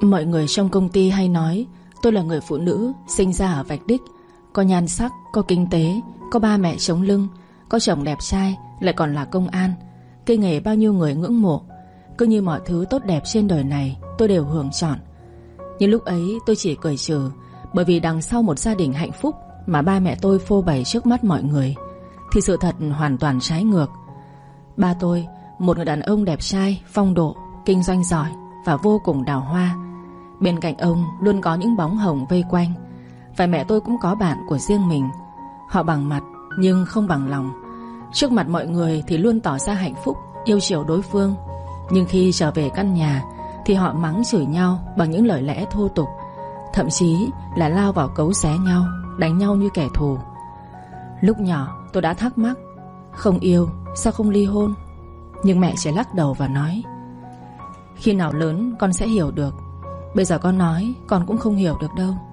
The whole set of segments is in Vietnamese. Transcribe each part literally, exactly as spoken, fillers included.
Mọi người trong công ty hay nói tôi là người phụ nữ sinh ra ở vạch đích, có nhan sắc, có kinh tế, có ba mẹ chống lưng, có chồng đẹp trai, lại còn là công an. Cây nghề bao nhiêu người ngưỡng mộ. Cứ như mọi thứ tốt đẹp trên đời này tôi đều hưởng trọn. Nhưng lúc ấy tôi chỉ cười trừ, bởi vì đằng sau một gia đình hạnh phúc mà ba mẹ tôi phô bày trước mắt mọi người thì sự thật hoàn toàn trái ngược. Ba tôi, một người đàn ông đẹp trai, phong độ, kinh doanh giỏi và vô cùng đào hoa. Bên cạnh ông luôn có những bóng hồng vây quanh. Và mẹ tôi cũng có bạn của riêng mình. Họ bằng mặt nhưng không bằng lòng. Trước mặt mọi người thì luôn tỏ ra hạnh phúc, yêu chiều đối phương. Nhưng khi trở về căn nhà thì họ mắng chửi nhau bằng những lời lẽ thô tục, thậm chí là lao vào cấu xé nhau, đánh nhau như kẻ thù. Lúc nhỏ tôi đã thắc mắc, không yêu sao không ly hôn? Nhưng mẹ chỉ lắc đầu và nói, khi nào lớn con sẽ hiểu được. Bây giờ con nói con cũng không hiểu được đâu.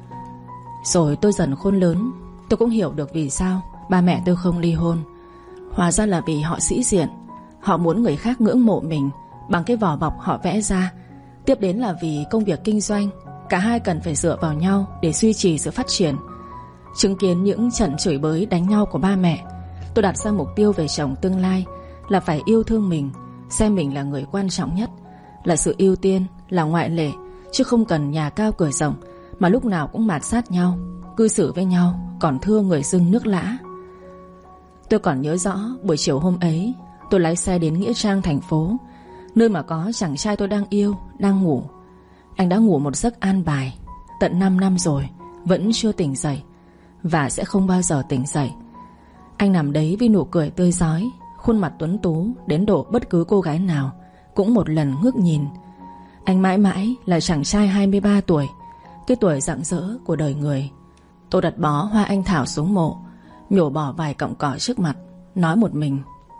Rồi tôi dần khôn lớn, tôi cũng hiểu được vì sao ba mẹ tôi không ly hôn. Hóa ra là vì họ sĩ diện. Họ muốn người khác ngưỡng mộ mình bằng cái vỏ bọc họ vẽ ra. Tiếp đến là vì công việc kinh doanh, cả hai cần phải dựa vào nhau để duy trì sự phát triển. Chứng kiến những trận chửi bới đánh nhau của ba mẹ, tôi đặt ra mục tiêu về chồng tương lai là phải yêu thương mình, xem mình là người quan trọng nhất, là sự ưu tiên, là ngoại lệ, chứ không cần nhà cao cửa rộng mà lúc nào cũng mạt sát nhau, cư xử với nhau còn thưa người dưng nước lã. Tôi còn nhớ rõ buổi chiều hôm ấy, tôi lái xe đến Nghĩa Trang thành phố, nơi mà có chàng trai tôi đang yêu, đang ngủ. Anh đã ngủ một giấc an bài tận năm năm rồi, vẫn chưa tỉnh dậy, và sẽ không bao giờ tỉnh dậy. Anh nằm đấy với nụ cười tươi rói, khuôn mặt tuấn tú đến độ bất cứ cô gái nào cũng một lần ngước nhìn. Anh mãi mãi là chàng trai hai mươi ba tuổi, cái tuổi rạng rỡ của đời người. Tôi đặt bó hoa anh thảo xuống mộ, nhổ bỏ vài cọng cỏ trước mặt, nói một mình,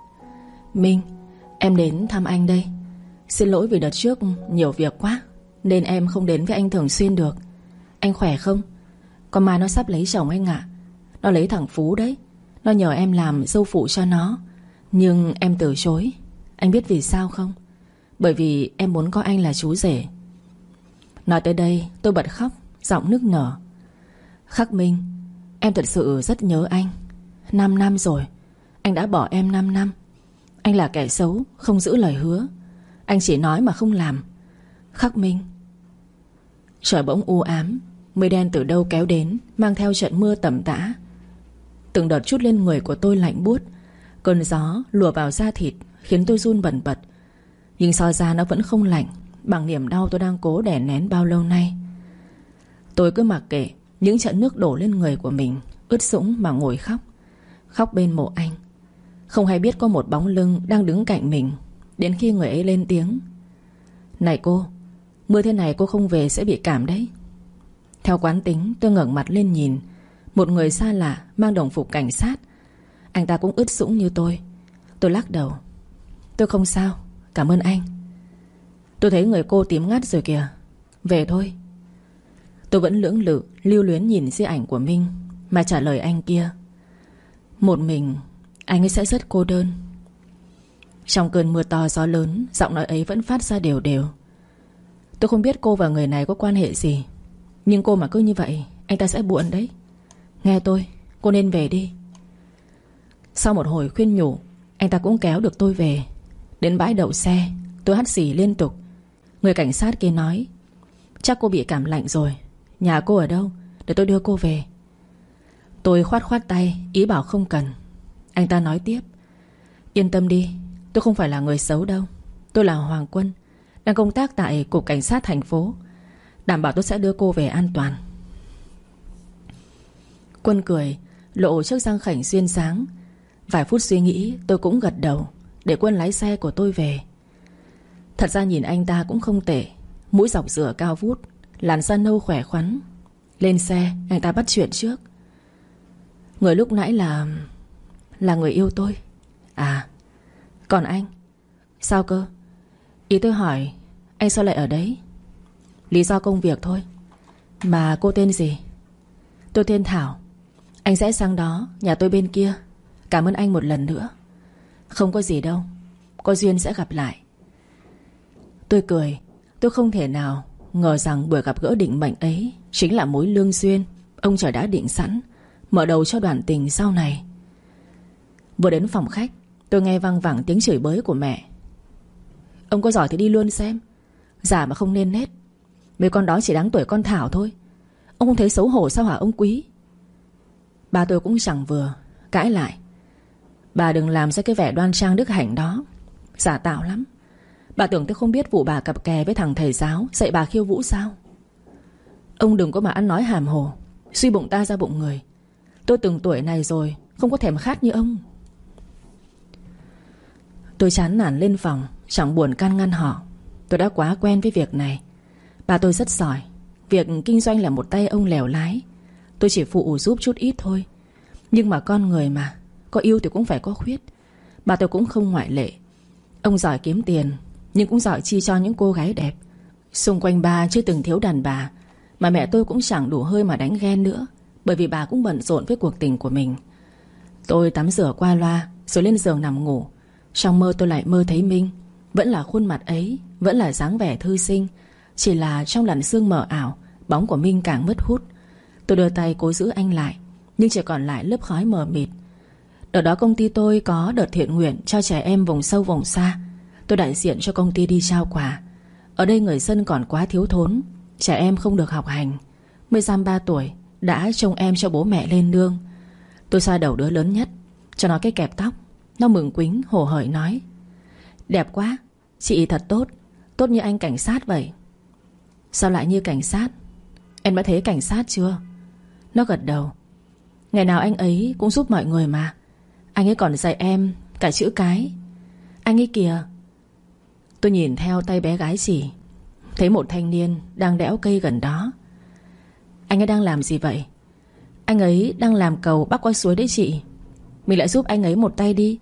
Minh, em đến thăm anh đây. Xin lỗi vì đợt trước nhiều việc quá nên em không đến với anh thường xuyên được. Anh khỏe không? Con Mai nó sắp lấy chồng anh ạ. Nó lấy thằng Phú đấy. Nó nhờ em làm dâu phụ cho nó, nhưng em từ chối. Anh biết vì sao không? Bởi vì em muốn có anh là chú rể. Nói tới đây tôi bật khóc, giọng nức nở. Khắc Minh, em thật sự rất nhớ anh. Năm năm rồi, anh đã bỏ em năm năm. Anh là kẻ xấu, không giữ lời hứa. Anh chỉ nói mà không làm. Khắc Minh. Trời bỗng u ám, mây đen từ đâu kéo đến, mang theo trận mưa tầm tã. Từng đợt trút lên người của tôi lạnh buốt. Cơn gió lùa vào da thịt khiến tôi run bần bật. Nhưng so ra nó vẫn không lạnh bằng niềm đau tôi đang cố đè nén bao lâu nay. Tôi cứ mặc kệ những trận nước đổ lên người của mình, ướt sũng mà ngồi khóc. Khóc bên mộ anh, không hay biết có một bóng lưng đang đứng cạnh mình. Đến khi người ấy lên tiếng, Này cô, mưa thế này cô không về sẽ bị cảm đấy. Theo quán tính tôi ngẩng mặt lên nhìn một người xa lạ mang đồng phục cảnh sát. Anh ta cũng ướt sũng như tôi. Tôi lắc đầu, Tôi không sao, cảm ơn anh. Tôi thấy người cô tím ngắt rồi kìa, về thôi. Tôi vẫn lưỡng lự lưu luyến nhìn di ảnh của Minh mà trả lời anh kia, Một mình anh ấy sẽ rất cô đơn. Trong cơn mưa to gió lớn, giọng nói ấy vẫn phát ra đều đều. Tôi không biết cô và người này có quan hệ gì, nhưng cô mà cứ như vậy anh ta sẽ buồn đấy. Nghe tôi, cô nên về đi. Sau một hồi khuyên nhủ, anh ta cũng kéo được tôi về. Đến bãi đậu xe, tôi hắt xì liên tục. Người cảnh sát kia nói, Chắc cô bị cảm lạnh rồi. Nhà cô ở đâu, để tôi đưa cô về. Tôi khoát khoát tay, ý bảo không cần. Anh ta nói tiếp, Yên tâm đi, tôi không phải là người xấu đâu. Tôi là Hoàng Quân, đang công tác tại Cục Cảnh sát thành phố. Đảm bảo tôi sẽ đưa cô về an toàn. Quân cười, lộ chiếc răng khểnh xuyên sáng. Vài phút suy nghĩ tôi cũng gật đầu, để Quân lái xe của tôi về. Thật ra nhìn anh ta cũng không tệ. Mũi dọc rửa cao vút, làn da nâu khỏe khoắn. Lên xe anh ta bắt chuyện trước. Người lúc nãy là Là người yêu tôi. À, còn anh? Sao cơ? Ý tôi hỏi, anh sao lại ở đấy? Lý do công việc thôi. Mà cô tên gì? Tôi tên Thảo. Anh sẽ sang đó, nhà tôi bên kia. Cảm ơn anh một lần nữa. Không có gì đâu, có duyên sẽ gặp lại. Tôi cười. Tôi không thể nào ngờ rằng buổi gặp gỡ định mệnh ấy chính là mối lương duyên ông trời đã định sẵn, mở đầu cho đoạn tình sau này. Vừa đến phòng khách, tôi nghe văng vẳng tiếng chửi bới của mẹ. Ông có giỏi thì đi luôn xem, già mà không nên nết. Mấy con đó chỉ đáng tuổi con Thảo thôi. Ông không thấy xấu hổ sao hả ông Quý? Ba tôi cũng chẳng vừa, cãi lại. Bà đừng làm ra cái vẻ đoan trang đức hạnh đó, giả tạo lắm. Bà tưởng tôi không biết vụ bà cặp kè với thằng thầy giáo dạy bà khiêu vũ sao? Ông đừng có mà ăn nói hàm hồ, suy bụng ta ra bụng người. Tôi từng tuổi này rồi, không có thèm khát như ông. Tôi chán nản lên phòng, chẳng buồn can ngăn họ. Tôi đã quá quen với việc này. Bà tôi rất giỏi, việc kinh doanh là một tay ông lèo lái. Tôi chỉ phụ giúp chút ít thôi. Nhưng mà con người mà, có yêu thì cũng phải có khuyết. Bà tôi cũng không ngoại lệ. Ông giỏi kiếm tiền, nhưng cũng giỏi chi cho những cô gái đẹp. Xung quanh bà chưa từng thiếu đàn bà. Mà mẹ tôi cũng chẳng đủ hơi mà đánh ghen nữa, bởi vì bà cũng bận rộn với cuộc tình của mình. Tôi tắm rửa qua loa rồi lên giường nằm ngủ. Trong mơ tôi lại mơ thấy Minh. Vẫn là khuôn mặt ấy, vẫn là dáng vẻ thư sinh. Chỉ là trong làn sương mờ ảo, bóng của Minh càng mất hút. Tôi đưa tay cố giữ anh lại, nhưng chỉ còn lại lớp khói mờ mịt. Ở đó công ty tôi có đợt thiện nguyện cho trẻ em vùng sâu vùng xa. Tôi đại diện cho công ty đi trao quà. Ở đây người dân còn quá thiếu thốn, trẻ em không được học hành. Mới dăm ba tuổi đã trông em cho bố mẹ lên nương. Tôi xoa đầu đứa lớn nhất, cho nó cái kẹp tóc. Nó mừng quính hổ hởi nói: Đẹp quá, chị thật tốt, tốt như anh cảnh sát vậy. Sao lại như cảnh sát? Em đã thấy cảnh sát chưa? Nó gật đầu. Ngày nào anh ấy cũng giúp mọi người mà. Anh ấy còn dạy em cả chữ cái. Anh ấy kìa. Tôi nhìn theo tay bé gái chỉ, thấy một thanh niên đang đẽo cây gần đó. Anh ấy đang làm gì vậy? Anh ấy đang làm cầu bắc qua suối đấy chị. Mình lại giúp anh ấy một tay đi.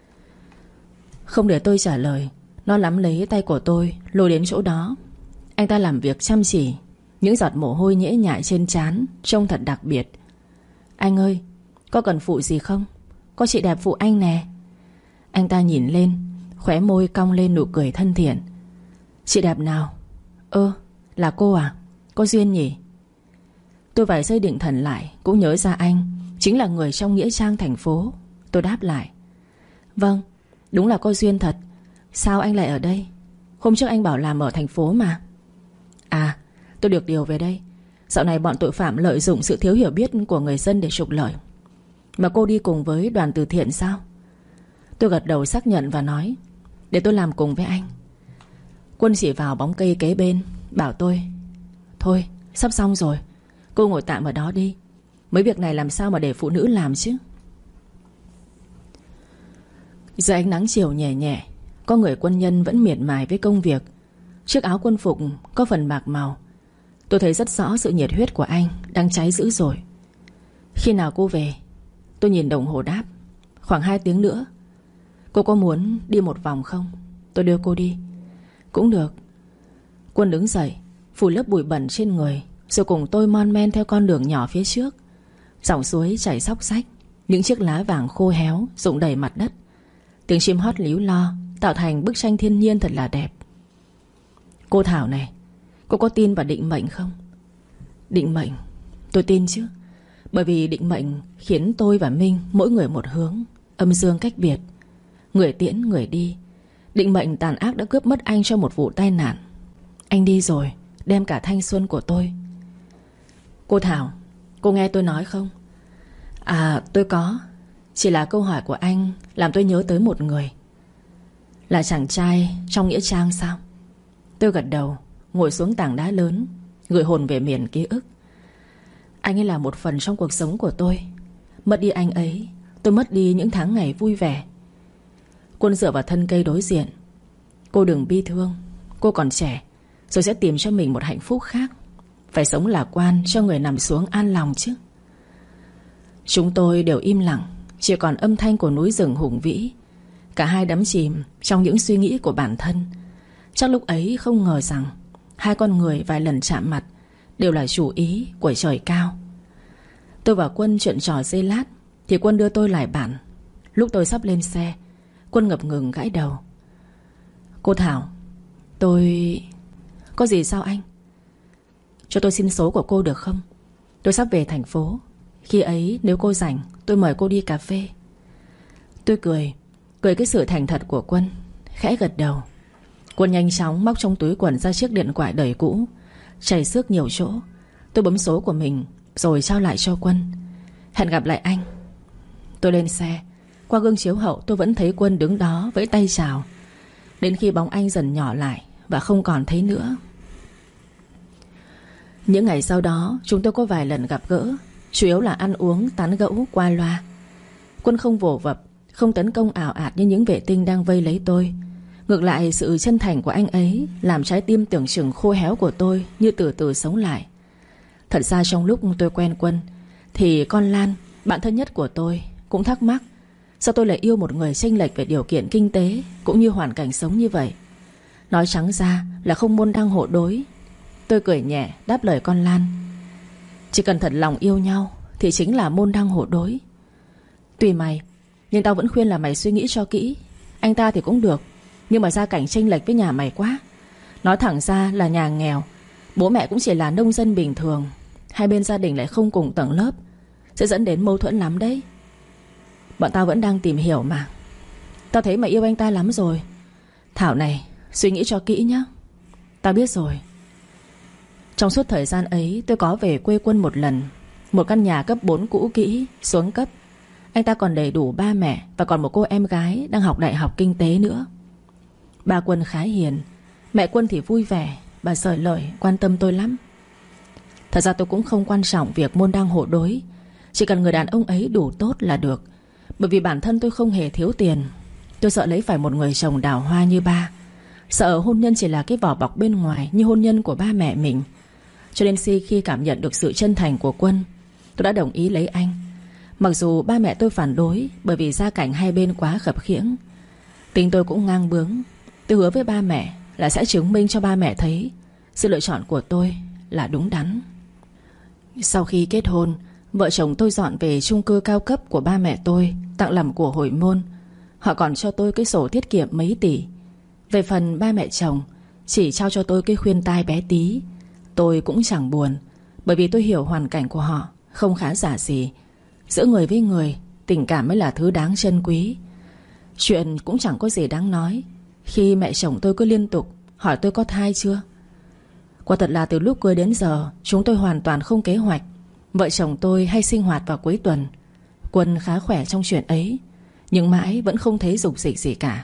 Không để tôi trả lời, nó nắm lấy tay của tôi lôi đến chỗ đó. Anh ta làm việc chăm chỉ, những giọt mồ hôi nhễ nhại trên trán trông thật đặc biệt. Anh ơi, có cần phụ gì không? Có chị đẹp phụ anh nè. Anh ta nhìn lên, khóe môi cong lên nụ cười thân thiện. Chị đẹp nào? Ơ, là cô à? Có duyên nhỉ? Tôi vài giây định thần lại, cũng nhớ ra anh chính là người trong nghĩa trang thành phố. Tôi đáp lại: Vâng, đúng là có duyên thật. Sao anh lại ở đây? Hôm trước anh bảo làm ở thành phố mà. À, tôi được điều về đây. Dạo này bọn tội phạm lợi dụng sự thiếu hiểu biết của người dân để trục lợi. Mà cô đi cùng với đoàn từ thiện sao? Tôi gật đầu xác nhận và nói: Để tôi làm cùng với anh. Quân chỉ vào bóng cây kế bên, bảo tôi: Thôi, sắp xong rồi, cô ngồi tạm ở đó đi. Mấy việc này làm sao mà để phụ nữ làm chứ. Dưới ánh nắng chiều nhẹ nhẹ, có người quân nhân vẫn miệt mài với công việc. Chiếc áo quân phục có phần bạc màu. Tôi thấy rất rõ sự nhiệt huyết của anh đang cháy dữ dội. Khi nào cô về? Tôi nhìn đồng hồ đáp: Khoảng hai tiếng nữa. Cô có muốn đi một vòng không? Tôi đưa cô đi. Cũng được. Quân đứng dậy, phủ lớp bụi bẩn trên người, rồi cùng tôi mon men theo con đường nhỏ phía trước. Dòng suối chảy xóc xách, những chiếc lá vàng khô héo rụng đầy mặt đất. Tiếng chim hót líu lo tạo thành bức tranh thiên nhiên thật là đẹp. Cô Thảo này, cô có tin vào định mệnh không? Định mệnh? Tôi tin chứ. Bởi vì định mệnh khiến tôi và Minh mỗi người một hướng, âm dương cách biệt. Người tiễn người đi. Định mệnh tàn ác đã cướp mất anh cho một vụ tai nạn. Anh đi rồi, đem cả thanh xuân của tôi. Cô Thảo, cô nghe tôi nói không? À, tôi có. Chỉ là câu hỏi của anh làm tôi nhớ tới một người. Là chàng trai trong nghĩa trang sao? Tôi gật đầu, ngồi xuống tảng đá lớn, gửi hồn về miền ký ức. Anh ấy là một phần trong cuộc sống của tôi. Mất đi anh ấy, tôi mất đi những tháng ngày vui vẻ. Quân dựa vào thân cây đối diện. Cô đừng bi thương, cô còn trẻ, rồi sẽ tìm cho mình một hạnh phúc khác. Phải sống lạc quan cho người nằm xuống an lòng chứ. Chúng tôi đều im lặng, chỉ còn âm thanh của núi rừng hùng vĩ. Cả hai đắm chìm trong những suy nghĩ của bản thân. Chắc lúc ấy không ngờ rằng hai con người vài lần chạm mặt đều là chủ ý của trời cao. Tôi và Quân chuyện trò giây lát thì Quân đưa tôi lại bản. Lúc tôi sắp lên xe, Quân ngập ngừng gãi đầu. Cô Thảo, tôi... Có gì sao anh? Cho tôi xin số của cô được không? Tôi sắp về thành phố. Khi ấy nếu cô rảnh, tôi mời cô đi cà phê. Tôi cười Cười cái sự thành thật của Quân, khẽ gật đầu. Quân nhanh chóng móc trong túi quần ra chiếc điện thoại đời cũ, chảy xước nhiều chỗ. Tôi bấm số của mình rồi trao lại cho Quân. Hẹn gặp lại anh. Tôi lên xe. Qua gương chiếu hậu tôi vẫn thấy Quân đứng đó vẫy tay chào, đến khi bóng anh dần nhỏ lại và không còn thấy nữa. Những ngày sau đó chúng tôi có vài lần gặp gỡ, chủ yếu là ăn uống tán gẫu qua loa. Quân không vồ vập, không tấn công ảo ạt như những vệ tinh đang vây lấy tôi. Ngược lại, sự chân thành của anh ấy làm trái tim tưởng chừng khô héo của tôi như từ từ sống lại. Thật ra trong lúc tôi quen Quân thì con Lan, bạn thân nhất của tôi, cũng thắc mắc sao tôi lại yêu một người chênh lệch về điều kiện kinh tế cũng như hoàn cảnh sống như vậy. Nói trắng ra là không môn đăng hộ đối. Tôi cười nhẹ đáp lời con Lan: chỉ cần thật lòng yêu nhau thì chính là môn đăng hộ đối. Tùy mày, nhưng tao vẫn khuyên là mày suy nghĩ cho kỹ. Anh ta thì cũng được, nhưng mà gia cảnh chênh lệch với nhà mày quá. Nói thẳng ra là nhà nghèo, bố mẹ cũng chỉ là nông dân bình thường, hai bên gia đình lại không cùng tầng lớp, sẽ dẫn đến mâu thuẫn lắm đấy. Bọn tao vẫn đang tìm hiểu mà. Tao thấy mày yêu anh ta lắm rồi. Thảo này, suy nghĩ cho kỹ nhé. Tao biết rồi. Trong suốt thời gian ấy tôi có về quê Quân một lần. Một căn nhà cấp bốn cũ kỹ, xuống cấp. Anh ta còn đầy đủ ba mẹ và còn một cô em gái đang học đại học kinh tế nữa. Ba Quân khá hiền, mẹ Quân thì vui vẻ, bà sởi lời quan tâm tôi lắm. Thật ra tôi cũng không quan trọng việc môn đăng hộ đối, chỉ cần người đàn ông ấy đủ tốt là được. Bởi vì bản thân tôi không hề thiếu tiền. Tôi sợ lấy phải một người chồng đào hoa như ba, sợ hôn nhân chỉ là cái vỏ bọc bên ngoài như hôn nhân của ba mẹ mình. Cho nên khi cảm nhận được sự chân thành của Quân, tôi đã đồng ý lấy anh. Mặc dù ba mẹ tôi phản đối, bởi vì gia cảnh hai bên quá khập khiễng. Tính tôi cũng ngang bướng. Tôi hứa với ba mẹ là sẽ chứng minh cho ba mẹ thấy sự lựa chọn của tôi là đúng đắn. Sau khi kết hôn, vợ chồng tôi dọn về chung cư cao cấp của ba mẹ tôi, tặng làm của hồi môn. Họ còn cho tôi cái sổ tiết kiệm mấy tỷ. Về phần ba mẹ chồng, chỉ trao cho tôi cái khuyên tai bé tí. Tôi cũng chẳng buồn, bởi vì tôi hiểu hoàn cảnh của họ không khá giả gì. Giữa người với người, tình cảm mới là thứ đáng trân quý. Chuyện cũng chẳng có gì đáng nói khi mẹ chồng tôi cứ liên tục hỏi tôi có thai chưa. Quả thật là từ lúc cưới đến giờ chúng tôi hoàn toàn không kế hoạch. Vợ chồng tôi hay sinh hoạt vào cuối tuần. Quân khá khỏe trong chuyện ấy, nhưng mãi vẫn không thấy dục dịch gì cả.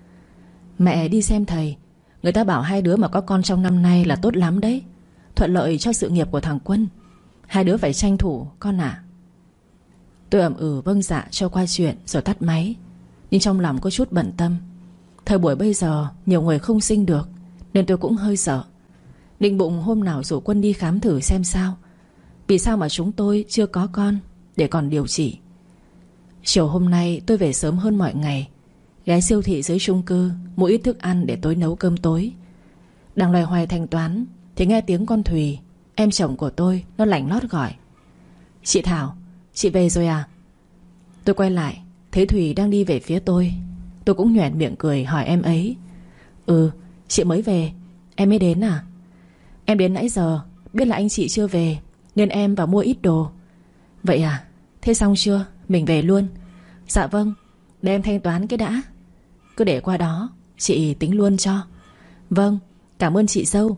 Mẹ đi xem thầy, người ta bảo hai đứa mà có con trong năm nay là tốt lắm đấy, thuận lợi cho sự nghiệp của thằng Quân. Hai đứa phải tranh thủ con ạ. Tôi ậm ừ vâng dạ cho qua chuyện rồi tắt máy. Nhưng trong lòng có chút bận tâm. Thời buổi bây giờ nhiều người không sinh được, nên tôi cũng hơi sợ. Định bụng hôm nào rủ Quân đi khám thử xem sao. Vì sao mà chúng tôi chưa có con để còn điều trị. Chiều hôm nay tôi về sớm hơn mọi ngày, ghé siêu thị dưới chung cư mua ít thức ăn để tối nấu cơm tối. Đang loay hoay thanh toán thì nghe tiếng con Thùy, em chồng của tôi, nó lảnh lót gọi: chị Thảo, chị về rồi à? Tôi quay lại thấy Thùy đang đi về phía tôi. Tôi cũng nhoẻn miệng cười hỏi em ấy: Ừ, chị mới về. Em mới đến à? Em đến nãy giờ, biết là anh chị chưa về nên em vào mua ít đồ. Vậy à? Thế xong chưa? Mình về luôn. Dạ vâng, để em thanh toán cái đã. Cứ để qua đó, chị tính luôn cho. Vâng, cảm ơn chị dâu.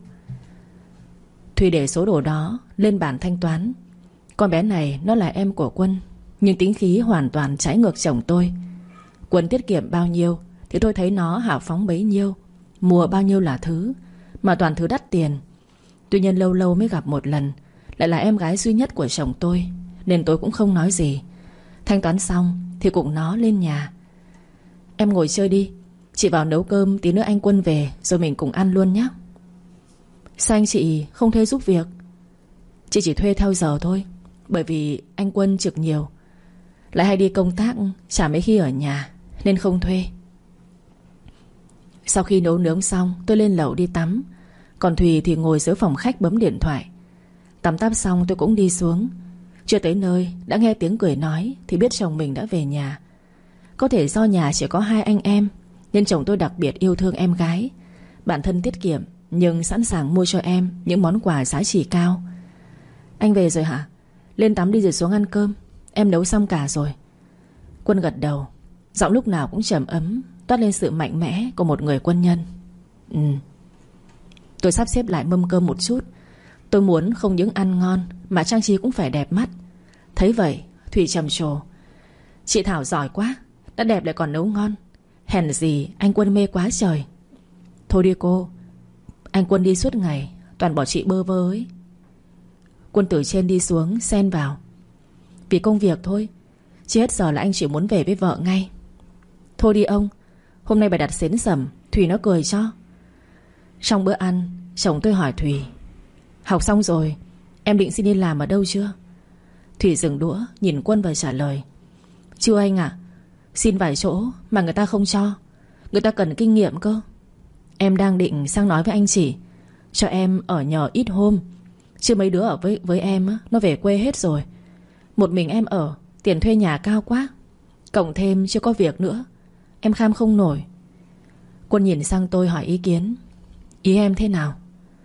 Thùy để số đồ đó lên bàn thanh toán. Con bé này nó là em của Quân, nhưng tính khí hoàn toàn trái ngược chồng tôi. Quân tiết kiệm bao nhiêu thì tôi thấy nó hào phóng bấy nhiêu, mua bao nhiêu là thứ, mà toàn thứ đắt tiền. Tuy nhiên lâu lâu mới gặp một lần, lại là em gái duy nhất của chồng tôi, nên tôi cũng không nói gì. Thanh toán xong thì cùng nó lên nhà. Em ngồi chơi đi, chị vào nấu cơm, tí nữa anh Quân về rồi mình cùng ăn luôn nhé. Sao anh chị không thuê giúp việc? Chị chỉ thuê theo giờ thôi, bởi vì anh Quân trực nhiều, lại hay đi công tác, chả mấy khi ở nhà, nên không thuê. Sau khi nấu nướng xong, tôi lên lầu đi tắm. Còn Thùy thì ngồi dưới phòng khách bấm điện thoại. Tắm táp xong tôi cũng đi xuống. Chưa tới nơi đã nghe tiếng cười nói thì biết chồng mình đã về nhà. Có thể do nhà chỉ có hai anh em, nên chồng tôi đặc biệt yêu thương em gái. Bản thân tiết kiệm nhưng sẵn sàng mua cho em những món quà giá trị cao. Anh về rồi hả? Lên tắm đi rồi xuống ăn cơm. Em nấu xong cả rồi. Quân gật đầu, giọng lúc nào cũng trầm ấm, toát lên sự mạnh mẽ của một người quân nhân. Ừ. Tôi sắp xếp lại mâm cơm một chút. Tôi muốn không những ăn ngon mà trang trí cũng phải đẹp mắt. Thấy vậy Thủy trầm trồ: chị Thảo giỏi quá, đã đẹp lại còn nấu ngon. Hèn gì anh Quân mê quá trời. Thôi đi cô, anh Quân đi suốt ngày, toàn bỏ chị bơ vơ ấy. Quân từ trên đi xuống xen vào: vì công việc thôi, chứ hết giờ là anh chỉ muốn về với vợ ngay. Thôi đi ông, hôm nay bài đặt xến sẩm, Thủy nó cười cho. Trong bữa ăn, chồng tôi hỏi Thủy: học xong rồi, em định xin đi làm ở đâu chưa? Thủy dừng đũa nhìn Quân và trả lời: chưa anh ạ. Xin vài chỗ mà người ta không cho. Người ta cần kinh nghiệm cơ. Em đang định sang nói với anh chị cho em ở nhờ ít hôm, chứ mấy đứa ở với, với em á, nó về quê hết rồi. Một mình em ở, tiền thuê nhà cao quá, cộng thêm chưa có việc nữa, em kham không nổi. Quân nhìn sang tôi hỏi ý kiến: ý em thế nào?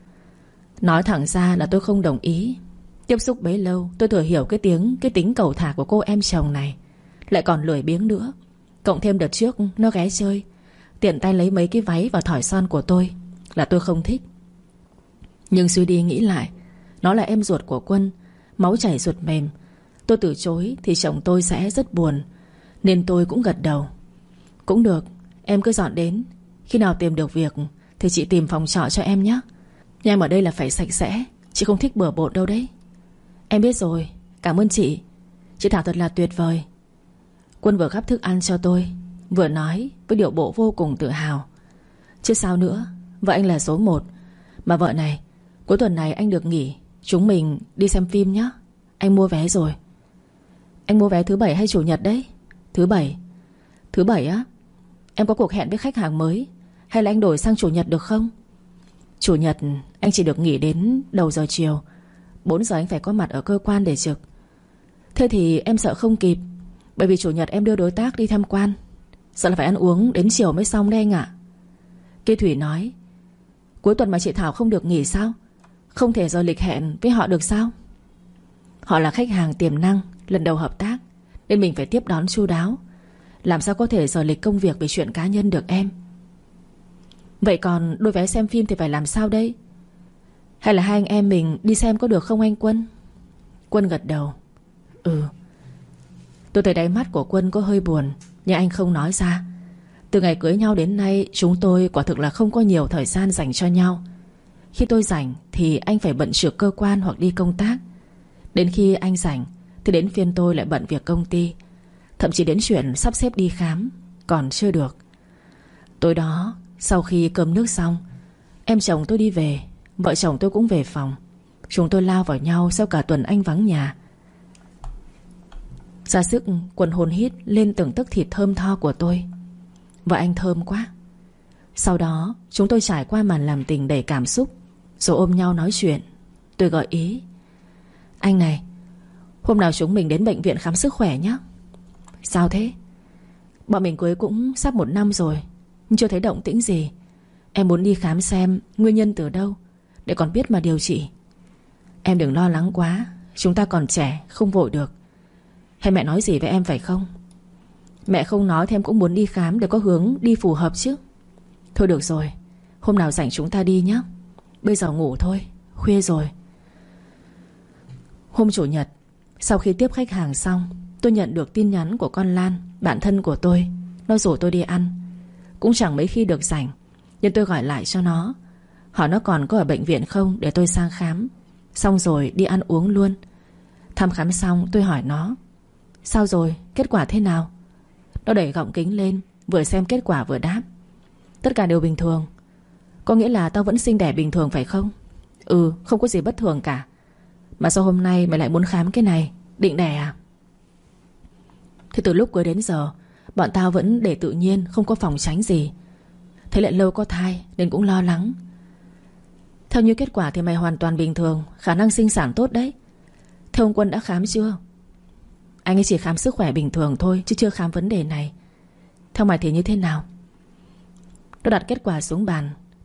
Nói thẳng ra là tôi không đồng ý. Tiếp xúc bấy lâu tôi thừa hiểu cái tiếng Cái tính cầu thả của cô em chồng này. Lại còn lười biếng nữa. Cộng thêm đợt trước nó ghé chơi, tiện tay lấy mấy cái váy và thỏi son của tôi, là tôi không thích. Nhưng suy đi nghĩ lại, nó là em ruột của Quân, máu chảy ruột mềm. Tôi từ chối thì chồng tôi sẽ rất buồn, nên tôi cũng gật đầu: cũng được, em cứ dọn đến. Khi nào tìm được việc thì chị tìm phòng trọ cho em nhé. Nhà em ở đây là phải sạch sẽ, chị không thích bừa bộn đâu đấy. Em biết rồi, cảm ơn chị. Chị Thảo thật là tuyệt vời. Quân vừa gắp thức ăn cho tôi, vừa nói với điệu bộ vô cùng tự hào: chứ sao nữa, vợ anh là số một. Mà vợ này, cuối tuần này anh được nghỉ, chúng mình đi xem phim nhé. Anh mua vé rồi. Anh mua vé thứ bảy hay chủ nhật đấy? Thứ bảy. Thứ bảy á? Em có cuộc hẹn với khách hàng mới, hay là anh đổi sang chủ nhật được không? Chủ nhật anh chỉ được nghỉ đến đầu giờ chiều, bốn giờ anh phải có mặt ở cơ quan để trực. Thế thì em sợ không kịp, bởi vì chủ nhật em đưa đối tác đi tham quan, sợ là phải ăn uống đến chiều mới xong đấy anh ạ. Kia Thủy nói: cuối tuần mà chị Thảo không được nghỉ sao? Không thể rời lịch hẹn với họ được sao? Họ là khách hàng tiềm năng, lần đầu hợp tác, nên mình phải tiếp đón chu đáo. Làm sao có thể rời lịch công việc vì chuyện cá nhân được em? Vậy còn đôi vé xem phim thì phải làm sao đây? Hay là hai anh em mình đi xem có được không anh Quân? Quân gật đầu: ừ. Tôi thấy đáy mắt của Quân có hơi buồn, nhưng anh không nói ra. Từ ngày cưới nhau đến nay, chúng tôi quả thực là không có nhiều thời gian dành cho nhau. Khi tôi rảnh thì anh phải bận trực cơ quan hoặc đi công tác. Đến khi anh rảnh thì đến phiên tôi lại bận việc công ty. Thậm chí đến chuyện sắp xếp đi khám còn chưa được. Tối đó, sau khi cơm nước xong, em chồng tôi đi về, vợ chồng tôi cũng về phòng. Chúng tôi lao vào nhau sau cả tuần anh vắng nhà. Ra sức Quân hôn hít lên từng tấc thịt thơm tho của tôi. Vợ anh thơm quá. Sau đó chúng tôi trải qua màn làm tình đầy cảm xúc, rồi ôm nhau nói chuyện. Tôi gợi ý: anh này, hôm nào chúng mình đến bệnh viện khám sức khỏe nhé. Sao thế? Bọn mình cưới cũng sắp một năm rồi, nhưng chưa thấy động tĩnh gì. Em muốn đi khám xem nguyên nhân từ đâu, để còn biết mà điều trị. Em đừng lo lắng quá, chúng ta còn trẻ, không vội được. Hay mẹ nói gì với em phải không? Mẹ không nói thì em cũng muốn đi khám để có hướng đi phù hợp chứ. Thôi được rồi, hôm nào rảnh chúng ta đi nhé. Bây giờ ngủ thôi, khuya rồi. Hôm chủ nhật, sau khi tiếp khách hàng xong, tôi nhận được tin nhắn của con Lan, bạn thân của tôi. Nó rủ tôi đi ăn. Cũng chẳng mấy khi được rảnh, nhưng tôi gọi lại cho nó, hỏi nó còn có ở bệnh viện không để tôi sang khám. Xong rồi đi ăn uống luôn. Thăm khám xong tôi hỏi nó: sao rồi, kết quả thế nào? Nó đẩy gọng kính lên, vừa xem kết quả vừa đáp: tất cả đều bình thường. Có nghĩa là tao vẫn sinh đẻ bình thường phải không? Ừ, không có gì bất thường cả. Mà sao hôm nay mày lại muốn khám cái này? Định đẻ à? Thế từ lúc cưới đến giờ, bọn tao vẫn để tự nhiên, không có phòng tránh gì. Thế lại lâu có thai nên cũng lo lắng. Theo như kết quả thì mày hoàn toàn bình thường, khả năng sinh sản tốt đấy. Thế ông Quân đã khám chưa? Anh ấy chỉ khám sức khỏe bình thường thôi, chứ chưa khám vấn đề này. Theo mày thì như thế nào? Nó đặt kết quả xuống bàn,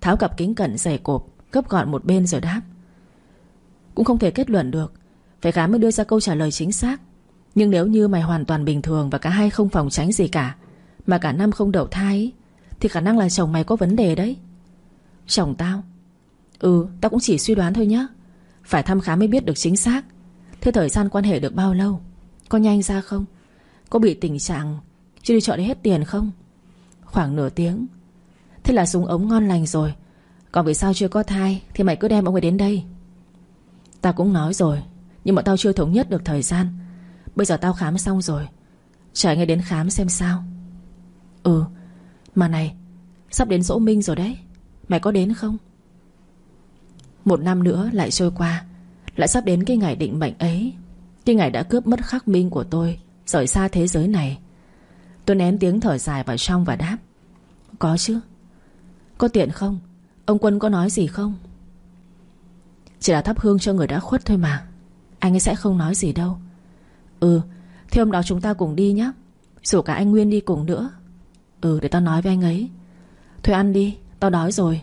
tháo cặp kính cận dày cộp, gấp gọn một bên rồi đáp: Cũng không thể kết luận được, phải khám mới đưa ra câu trả lời chính xác. Nhưng nếu như mày hoàn toàn bình thường và cả hai không phòng tránh gì cả, mà cả năm không đậu thai ấy, thì khả năng là chồng mày có vấn đề đấy. Chồng tao? Ừ, tao cũng chỉ suy đoán thôi nhá. Phải thăm khám mới biết được chính xác. Thế thời gian quan hệ được bao lâu? Có nhanh ra không? Có bị tình trạng chưa đi chọn hết tiền không? Khoảng nửa tiếng. Thế là súng ống ngon lành rồi. Còn vì sao chưa có thai thì mày cứ đem ông ấy đến đây. Tao cũng nói rồi, nhưng mà tao chưa thống nhất được thời gian. Bây giờ tao khám xong rồi, chờ anh ấy đến khám xem sao. Ừ, mà này, sắp đến giỗ Minh rồi đấy. Mày có đến không? Một năm nữa lại trôi qua, lại sắp đến cái ngày định mệnh ấy. Cái ngày đã cướp mất khắc minh của tôi, rời xa thế giới này. Tôi nén tiếng thở dài vào trong và đáp: Có chứ. Có tiện không? Ông Quân có nói gì không? Chỉ là thắp hương cho người đã khuất thôi mà. Anh ấy sẽ không nói gì đâu. Ừ, thế hôm đó chúng ta cùng đi nhé. Rủ cả anh Nguyên đi cùng nữa. Ừ, để tao nói với anh ấy. Thôi ăn đi, tao đói rồi.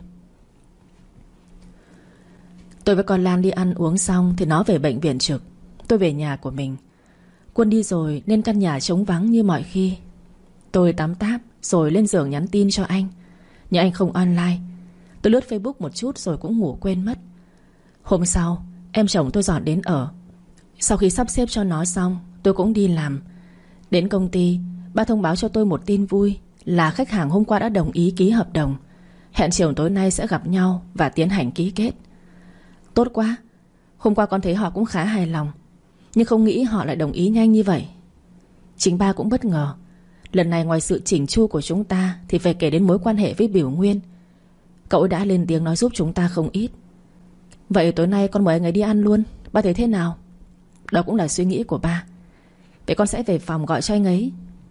Tôi với con Lan đi ăn uống xong thì nó về bệnh viện trực. Tôi về nhà của mình. Quân đi rồi nên căn nhà trống vắng như mọi khi. Tôi tắm táp rồi lên giường nhắn tin cho anh, nhưng anh không online. Tôi lướt Facebook một chút rồi cũng ngủ quên mất. Hôm sau em chồng tôi dọn đến ở. Sau khi sắp xếp cho nó xong, tôi cũng đi làm. Đến công ty, ba thông báo cho tôi một tin vui là khách hàng hôm qua đã đồng ý ký hợp đồng. Hẹn chiều tối nay sẽ gặp nhau và tiến hành ký kết. Tốt quá. Hôm qua con thấy họ cũng khá hài lòng, nhưng không nghĩ họ lại đồng ý nhanh như vậy. Chính ba cũng bất ngờ. Lần này ngoài sự chỉnh chu của chúng ta thì phải kể đến mối quan hệ với Biểu Nguyên. Cậu ấy đã lên tiếng nói giúp chúng ta không ít. Vậy tối nay con mời anh ấy đi ăn luôn. Ba thấy thế nào? Đó cũng là suy nghĩ của ba. Vậy con sẽ về phòng gọi cho anh ấy.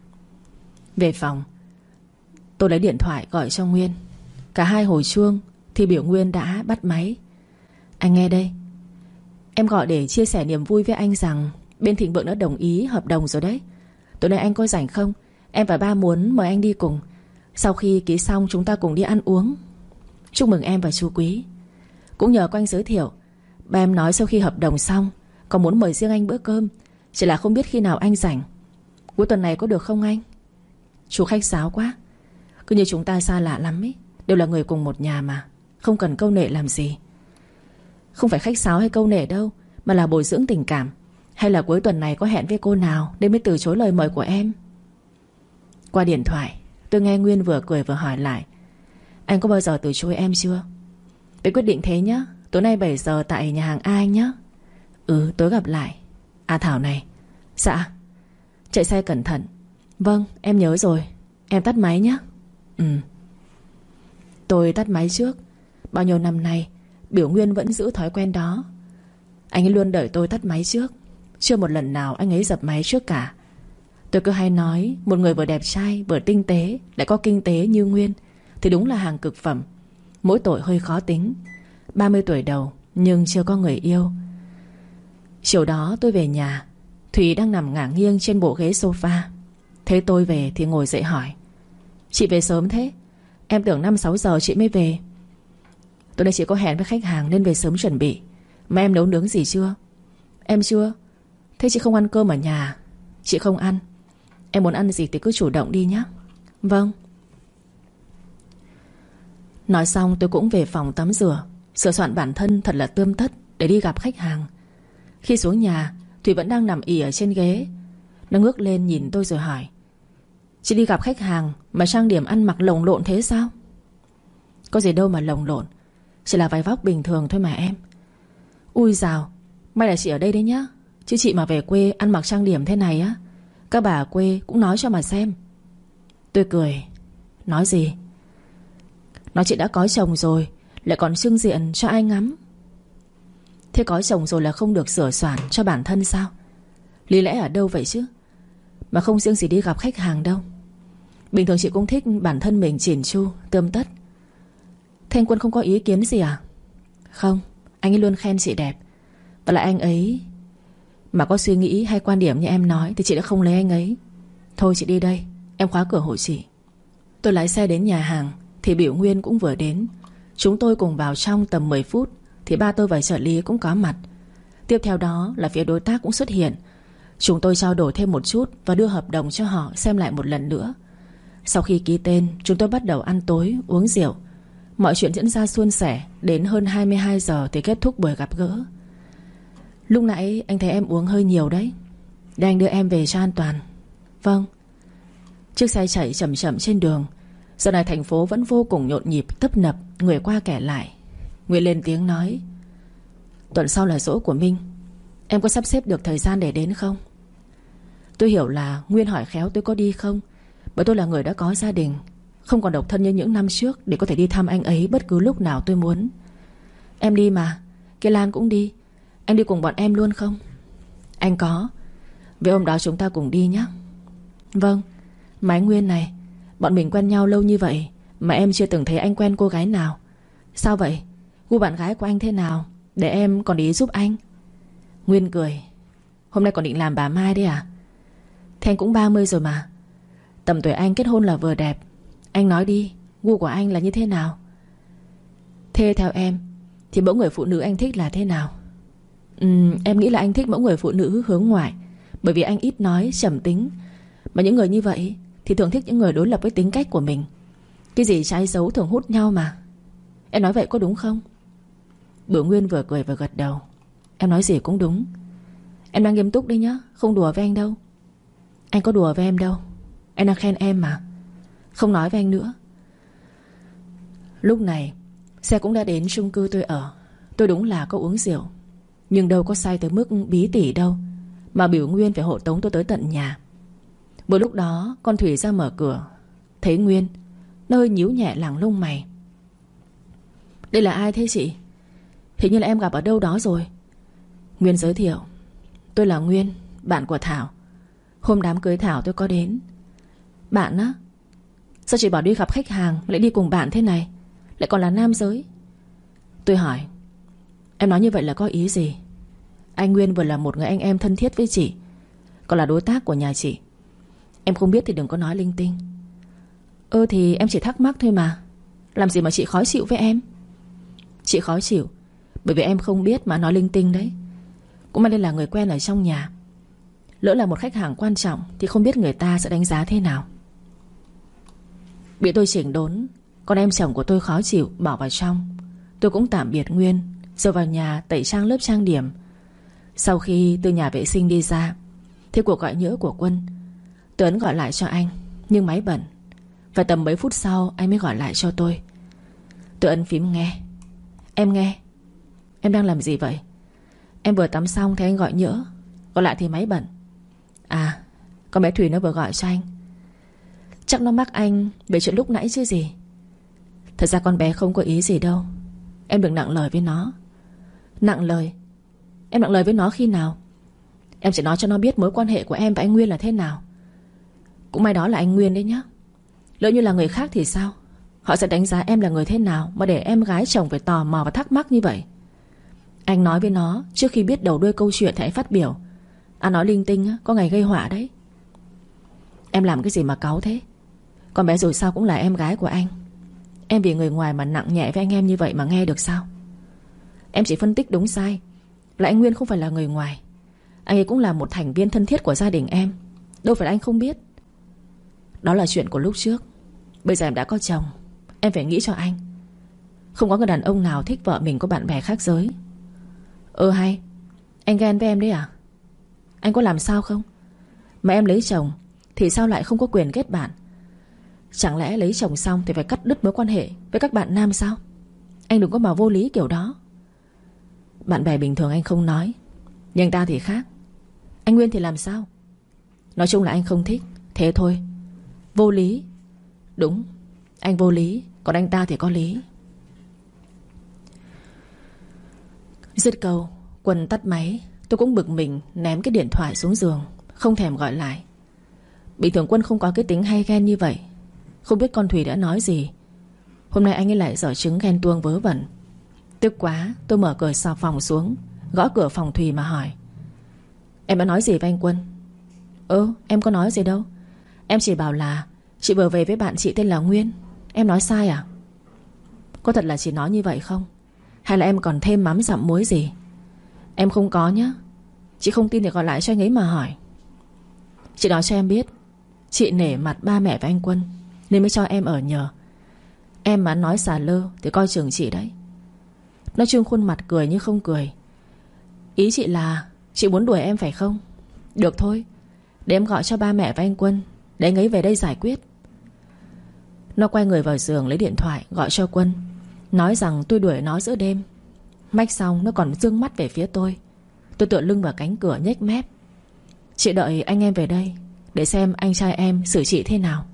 Về phòng, tôi lấy điện thoại gọi cho Nguyên. Cả hai hồi chuông thì Biểu Nguyên đã bắt máy. Anh nghe đây. Em gọi để chia sẻ niềm vui với anh rằng bên Thịnh Vượng đã đồng ý hợp đồng rồi đấy. Tối nay anh có rảnh không? Em và ba muốn mời anh đi cùng. Sau khi ký xong chúng ta cùng đi ăn uống. Chúc mừng em và chú Quý. Cũng nhờ có anh giới thiệu. Ba em nói sau khi hợp đồng xong còn muốn mời riêng anh bữa cơm. Chỉ là không biết khi nào anh rảnh. Cuối tuần này có được không anh? Chú khách sáo quá. Cứ như chúng ta xa lạ lắm ấy. Đều là người cùng một nhà mà. Không cần câu nệ làm gì. Không phải khách sáo hay câu nệ đâu, mà là bồi dưỡng tình cảm. Hay là cuối tuần này có hẹn với cô nào nên mới từ chối lời mời của em? Qua điện thoại tôi nghe Nguyên vừa cười vừa hỏi lại: Anh có bao giờ từ chối em chưa? Vậy quyết định thế nhá. Tối nay bảy giờ tại nhà hàng A anh nhá. Ừ, tối gặp lại. À Thảo này. Dạ. Chạy xe cẩn thận. Vâng, em nhớ rồi. Em tắt máy nhá. Ừ. Tôi tắt máy trước. Bao nhiêu năm nay Biểu Nguyên vẫn giữ thói quen đó. Anh ấy luôn đợi tôi tắt máy trước. Chưa một lần nào anh ấy dập máy trước cả. Tôi cứ hay nói một người vừa đẹp trai vừa tinh tế lại có kinh tế như Nguyên thì đúng là hàng cực phẩm. Mỗi tội hơi khó tính. Ba mươi tuổi đầu nhưng chưa có người yêu. Chiều đó tôi về nhà, Thùy đang nằm ngả nghiêng trên bộ ghế sofa. Thấy tôi về thì ngồi dậy hỏi: Chị về sớm thế? Em tưởng năm sáu giờ chị mới về. Tối nay chị có hẹn với khách hàng nên về sớm chuẩn bị. Mà em nấu nướng gì chưa? Em chưa. Thế chị không ăn cơm ở nhà? Chị không ăn. Em muốn ăn gì thì cứ chủ động đi nhé. Vâng. Nói xong tôi cũng về phòng tắm rửa, sửa soạn bản thân thật là tươm tất để đi gặp khách hàng. Khi xuống nhà, Thủy vẫn đang nằm ì ở trên ghế. Nó ngước lên nhìn tôi rồi hỏi: Chị đi gặp khách hàng mà trang điểm ăn mặc lồng lộn thế sao? Có gì đâu mà lồng lộn, chỉ là váy vóc bình thường thôi mà em. Ui dào, may là chị ở đây đấy nhá. Chứ chị mà về quê ăn mặc trang điểm thế này á, các bà ở quê cũng nói cho mà xem. Tôi cười. Nói gì? Nói chị đã có chồng rồi lại còn trưng diện cho ai ngắm. Thế có chồng rồi là không được sửa soạn cho bản thân sao? Lý lẽ ở đâu vậy chứ? Mà không riêng gì đi gặp khách hàng đâu. Bình thường chị cũng thích bản thân mình chỉn chu, tươm tất. Thế anh Quân không có ý kiến gì à? Không, anh ấy luôn khen chị đẹp. Và lại anh ấy mà có suy nghĩ hay quan điểm như em nói thì chị đã không lấy anh ấy. Thôi chị đi đây, em khóa cửa hộ chị. Tôi lái xe đến nhà hàng thì Biểu Nguyên cũng vừa đến. Chúng tôi cùng vào trong tầm mười phút thì ba tôi và trợ lý cũng có mặt. Tiếp theo đó là phía đối tác cũng xuất hiện. Chúng tôi trao đổi thêm một chút và đưa hợp đồng cho họ xem lại một lần nữa. Sau khi ký tên, chúng tôi bắt đầu ăn tối, uống rượu. Mọi chuyện diễn ra suôn sẻ. Đến hơn hai mươi hai giờ thì kết thúc buổi gặp gỡ. Lúc nãy anh thấy em uống hơi nhiều đấy. Để anh đưa em về cho an toàn. Vâng. Chiếc xe chạy chậm chậm trên đường. Giờ này thành phố vẫn vô cùng nhộn nhịp, tấp nập, người qua kẻ lại. Nguyên lên tiếng nói: tuần sau là giỗ của Minh, em có sắp xếp được thời gian để đến không? Tôi hiểu là Nguyên hỏi khéo tôi có đi không, bởi tôi là người đã có gia đình, không còn độc thân như những năm trước, để có thể đi thăm anh ấy bất cứ lúc nào tôi muốn. Em đi mà. Cái Lan cũng đi. Anh đi cùng bọn em luôn không? Anh có. Vậy hôm đó chúng ta cùng đi nhé. Vâng. Mà anh Nguyên này, bọn mình quen nhau lâu như vậy mà em chưa từng thấy anh quen cô gái nào. Sao vậy? Gu bạn gái của anh thế nào, để em còn ý giúp anh? Nguyên cười: hôm nay còn định làm bà Mai đấy à? Thế anh cũng ba mươi rồi mà. Tầm tuổi anh kết hôn là vừa đẹp. Anh nói đi, gu của anh là như thế nào? Thế theo em thì mẫu người phụ nữ anh thích là thế nào? uhm, Em nghĩ là anh thích mẫu người phụ nữ hướng ngoại, bởi vì anh ít nói, trầm tính. Mà những người như vậy thì thường thích những người đối lập với tính cách của mình. Cái gì trái xấu thường hút nhau mà. Em nói vậy có đúng không? Bửu Nguyên vừa cười vừa gật đầu. Em nói gì cũng đúng. Em đang nghiêm túc đấy nhá, không đùa với anh đâu. Anh có đùa với em đâu. Anh đang khen em mà. Không nói với anh nữa. Lúc này xe cũng đã đến chung cư tôi ở. Tôi đúng là có uống rượu, nhưng đâu có say tới mức bí tỉ đâu, mà Bửu Nguyên phải hộ tống tôi tới tận nhà. Vừa lúc đó con Thủy ra mở cửa, thấy Nguyên, nó hơi nhíu nhẹ lẳng lông mày. Đây là ai thế chị? Hình như là em gặp ở đâu đó rồi. Nguyên giới thiệu: tôi là Nguyên, bạn của Thảo. Hôm đám cưới Thảo tôi có đến. Bạn á? Sao chị bảo đi gặp khách hàng lại đi cùng bạn thế này, lại còn là nam giới? Tôi hỏi: em nói như vậy là có ý gì? Anh Nguyên vừa là một người anh em thân thiết với chị, còn là đối tác của nhà chị. Em không biết thì đừng có nói linh tinh. Ơ thì em chỉ thắc mắc thôi mà. Làm gì mà chị khó chịu với em? Chị khó chịu bởi vì em không biết mà nói linh tinh đấy. Cũng may đây là người quen ở trong nhà. Lỡ là một khách hàng quan trọng thì không biết người ta sẽ đánh giá thế nào. Bị tôi chỉnh đốn, con em chồng của tôi khó chịu bỏ vào trong. Tôi cũng tạm biệt Nguyên, rồi vào nhà tẩy trang lớp trang điểm. Sau khi từ nhà vệ sinh đi ra thì cuộc gọi nhỡ của Quân. Tuấn gọi lại cho anh nhưng máy bận. Và tầm mấy phút sau anh mới gọi lại cho tôi. Tôi ấn phím nghe. Em nghe. Em đang làm gì vậy? Em vừa tắm xong thấy anh gọi nhỡ. Gọi lại thì máy bận. À, con bé Thủy nó vừa gọi cho anh. Chắc nó mắc anh về chuyện lúc nãy chứ gì. Thật ra con bé không có ý gì đâu. Em đừng nặng lời với nó. Nặng lời? Em nặng lời với nó khi nào? Em sẽ nói cho nó biết mối quan hệ của em và anh Nguyên là thế nào. Cũng may đó là anh Nguyên đấy nhá. Lỡ như là người khác thì sao? Họ sẽ đánh giá em là người thế nào mà để em gái chồng phải tò mò và thắc mắc như vậy? Anh nói với nó trước khi biết đầu đuôi câu chuyện thì hãy phát biểu. À, nói linh tinh có ngày gây họa đấy. Em làm cái gì mà cáu thế? Con bé rồi sao cũng là em gái của anh. Em vì người ngoài mà nặng nhẹ với anh em như vậy mà nghe được sao? Em chỉ phân tích đúng sai. Là anh Nguyên không phải là người ngoài. Anh ấy cũng là một thành viên thân thiết của gia đình em. Đâu phải anh không biết. Đó là chuyện của lúc trước. Bây giờ em đã có chồng, em phải nghĩ cho anh. Không có người đàn ông nào thích vợ mình có bạn bè khác giới. Ơ hay, anh ghen với em đấy à? Anh có làm sao không? Mà em lấy chồng thì sao lại không có quyền kết bạn? Chẳng lẽ lấy chồng xong thì phải cắt đứt mối quan hệ với các bạn nam sao? Anh đừng có mà vô lý kiểu đó. Bạn bè bình thường anh không nói, nhưng anh ta thì khác. Anh Nguyên thì làm sao? Nói chung là anh không thích, thế thôi. Vô lý. Đúng, anh vô lý, còn anh ta thì có lý. Dứt câu, Quân tắt máy. Tôi cũng bực mình ném cái điện thoại xuống giường, không thèm gọi lại. Bình thường Quân không có cái tính hay ghen như vậy. Không biết con Thủy đã nói gì. Hôm nay anh ấy lại dở chứng ghen tuông vớ vẩn. Tức quá, tôi mở cửa xà phòng xuống, gõ cửa phòng Thùy mà hỏi: em đã nói gì với anh Quân? Ơ, em có nói gì đâu. Em chỉ bảo là chị vừa về với bạn chị tên là Nguyên. Em nói sai à? Có thật là chị nói như vậy không? Hay là em còn thêm mắm dặm muối gì? Em không có nhá. Chị không tin thì gọi lại cho anh ấy mà hỏi. Chị nói cho em biết, chị nể mặt ba mẹ và anh Quân nên mới cho em ở nhờ. Em mà nói xà lơ thì coi chừng chị đấy. Nó trương khuôn mặt cười như không cười. Ý chị là chị muốn đuổi em phải không? Được thôi, để em gọi cho ba mẹ và anh Quân, để anh ấy về đây giải quyết. Nó quay người vào giường lấy điện thoại gọi cho Quân, nói rằng tôi đuổi nó giữa đêm. Mách xong nó còn dương mắt về phía tôi. Tôi tựa lưng vào cánh cửa nhếch mép. Chị đợi anh em về đây để xem anh trai em xử chị thế nào.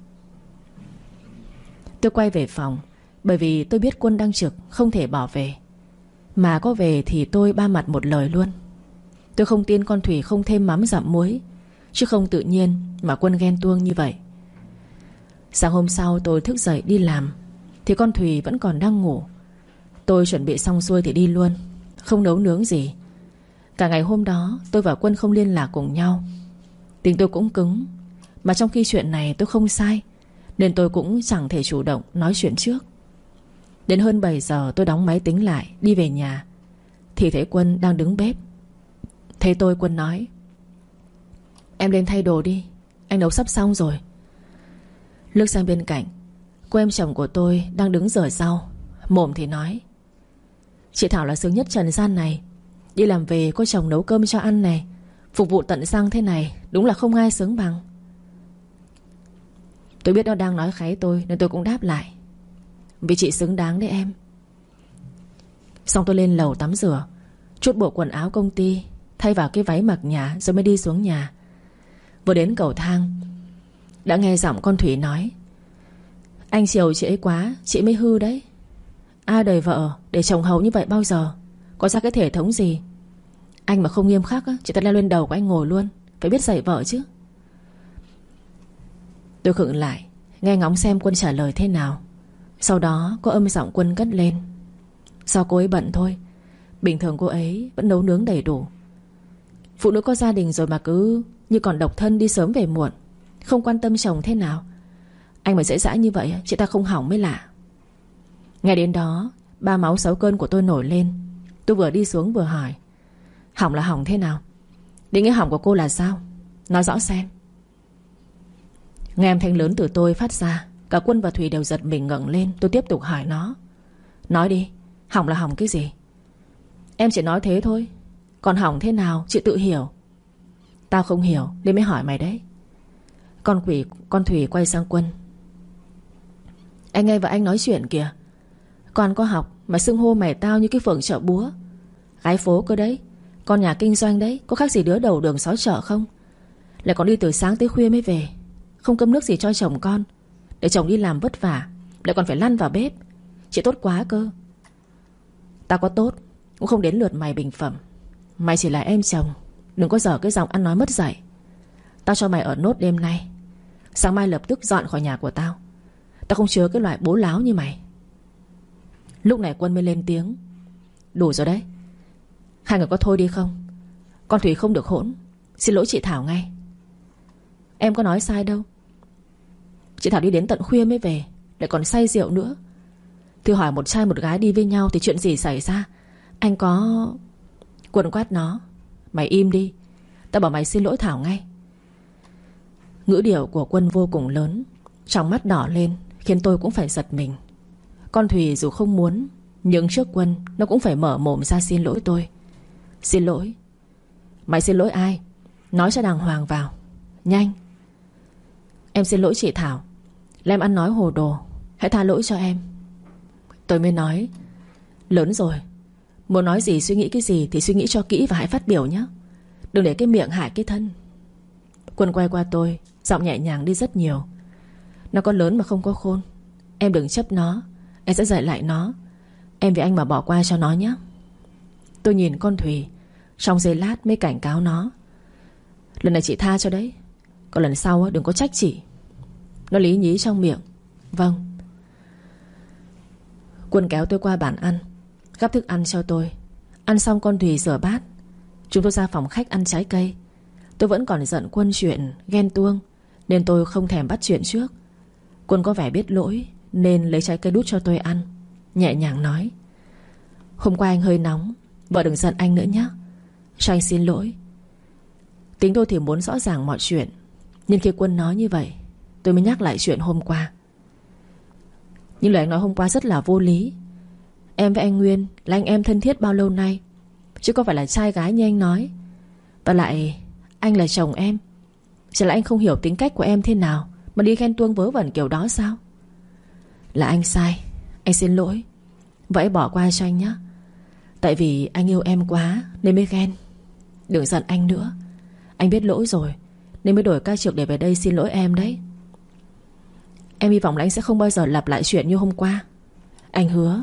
Tôi quay về phòng, bởi vì tôi biết Quân đang trực, không thể bỏ về. Mà có về thì tôi ba mặt một lời luôn. Tôi không tin con Thủy không thêm mắm dặm muối, chứ không tự nhiên mà Quân ghen tuông như vậy. Sáng hôm sau tôi thức dậy đi làm thì con Thùy vẫn còn đang ngủ. Tôi chuẩn bị xong xuôi thì đi luôn, không nấu nướng gì. Cả ngày hôm đó tôi và Quân không liên lạc cùng nhau. Tình tôi cũng cứng. Mà trong khi chuyện này tôi không sai, nên tôi cũng chẳng thể chủ động nói chuyện trước. Đến hơn bảy giờ tôi đóng máy tính lại, đi về nhà thì thấy Quân đang đứng bếp. Thấy tôi, Quân nói: Em lên thay đồ đi, anh nấu sắp xong rồi. Lướt sang bên cạnh, cô em chồng của tôi đang đứng rửa rau. Mồm thì nói: Chị Thảo là sướng nhất trần gian này. Đi làm về có chồng nấu cơm cho ăn này, phục vụ tận răng thế này, đúng là không ai sướng bằng. Tôi biết nó đang nói kháy tôi nên tôi cũng đáp lại: Vì chị xứng đáng đấy em. Xong tôi lên lầu tắm rửa, trút bộ quần áo công ty, thay vào cái váy mặc nhà, rồi mới đi xuống nhà. Vừa đến cầu thang đã nghe giọng con Thủy nói: Anh chiều chị ấy quá, chị mới hư đấy. Ai đời vợ để chồng hầu như vậy bao giờ? Có ra cái thể thống gì? Anh mà không nghiêm khắc á, chị ta leo lên đầu của anh ngồi luôn. Phải biết dạy vợ chứ. Tôi khựng lại, nghe ngóng xem Quân trả lời thế nào. Sau đó có âm giọng Quân cất lên: Do cô ấy bận thôi, bình thường cô ấy vẫn nấu nướng đầy đủ. Phụ nữ có gia đình rồi mà cứ như còn độc thân đi sớm về muộn, không quan tâm chồng thế nào. Anh mà dễ dãi như vậy chị ta không hỏng mới lạ. Nghe đến đó, ba máu sáu cơn của tôi nổi lên. Tôi vừa đi xuống vừa hỏi: Hỏng là hỏng thế nào? Định nghĩa hỏng của cô là sao? Nói rõ xem. Nghe âm thanh lớn từ tôi phát ra, cả Quân và Thùy đều giật mình ngẩng lên. Tôi tiếp tục hỏi nó: Nói đi, hỏng là hỏng cái gì? Em chỉ nói thế thôi, còn hỏng thế nào chị tự hiểu. Tao không hiểu nên mới hỏi mày đấy. Con quỷ Con Thùy quay sang Quân: Anh nghe vợ anh nói chuyện kìa. Con có học mà xưng hô mày tao như cái phường chợ búa. Gái phố cơ đấy, con nhà kinh doanh đấy, có khác gì đứa đầu đường xó chợ không? Lại còn đi từ sáng tới khuya mới về, không cơm nước gì cho chồng con, để chồng đi làm vất vả, lại còn phải lăn vào bếp. Chị tốt quá cơ. Tao có tốt cũng không đến lượt mày bình phẩm. Mày chỉ là em chồng, đừng có dở cái giọng ăn nói mất dạy. Tao cho mày ở nốt đêm nay, sáng mai lập tức dọn khỏi nhà của tao. Tao không chứa cái loại bố láo như mày. Lúc này Quân mới lên tiếng: Đủ rồi đấy, hai người có thôi đi không? Con Thủy không được hỗn. Xin lỗi chị Thảo ngay. Em có nói sai đâu. Chị Thảo đi đến tận khuya mới về, lại còn say rượu nữa. Thử hỏi một trai một gái đi với nhau thì chuyện gì xảy ra? Anh có... Quân quát nó: Mày im đi, tao bảo mày xin lỗi Thảo ngay. Ngữ điệu của Quân vô cùng lớn, trong mắt đỏ lên, khiến tôi cũng phải giật mình. Con Thùy dù không muốn, nhưng trước Quân nó cũng phải mở mồm ra xin lỗi tôi. Xin lỗi? Mày xin lỗi ai? Nói cho đàng hoàng vào, nhanh. Em xin lỗi chị Thảo, là em ăn nói hồ đồ, hãy tha lỗi cho em. Tôi mới nói: Lớn rồi, muốn nói gì suy nghĩ cái gì thì suy nghĩ cho kỹ và hãy phát biểu nhé. Đừng để cái miệng hại cái thân. Quân quay qua tôi, giọng nhẹ nhàng đi rất nhiều: Nó có lớn mà không có khôn. Em đừng chấp nó, em sẽ dạy lại nó. Em vì anh mà bỏ qua cho nó nhé. Tôi nhìn con Thùy, trong giây lát mới cảnh cáo nó: Lần này chị tha cho đấy, còn lần sau đừng có trách chị. Nó lý nhí trong miệng: Vâng. Quân kéo tôi qua bàn ăn, gắp thức ăn cho tôi. Ăn xong con Thùy rửa bát, chúng tôi ra phòng khách ăn trái cây. Tôi vẫn còn giận Quân chuyện ghen tuông, nên tôi không thèm bắt chuyện trước. Quân có vẻ biết lỗi nên lấy trái cây đút cho tôi ăn, nhẹ nhàng nói: Hôm qua anh hơi nóng, vợ đừng giận anh nữa nhé. Cho anh xin lỗi. Tính tôi thì muốn rõ ràng mọi chuyện, nhưng khi Quân nói như vậy, tôi mới nhắc lại chuyện hôm qua. Nhưng lời anh nói hôm qua rất là vô lý. Em với anh Nguyên là anh em thân thiết bao lâu nay, chứ không phải là trai gái như anh nói. Và lại anh là chồng em. Chỉ là anh không hiểu tính cách của em thế nào mà đi ghen tuông vớ vẩn kiểu đó sao? Là anh sai, anh xin lỗi. Vậy bỏ qua cho anh nhé. Tại vì anh yêu em quá nên mới ghen. Đừng giận anh nữa. Anh biết lỗi rồi nên mới đổi ca trực để về đây xin lỗi em đấy. Em hy vọng là anh sẽ không bao giờ lặp lại chuyện như hôm qua. Anh hứa.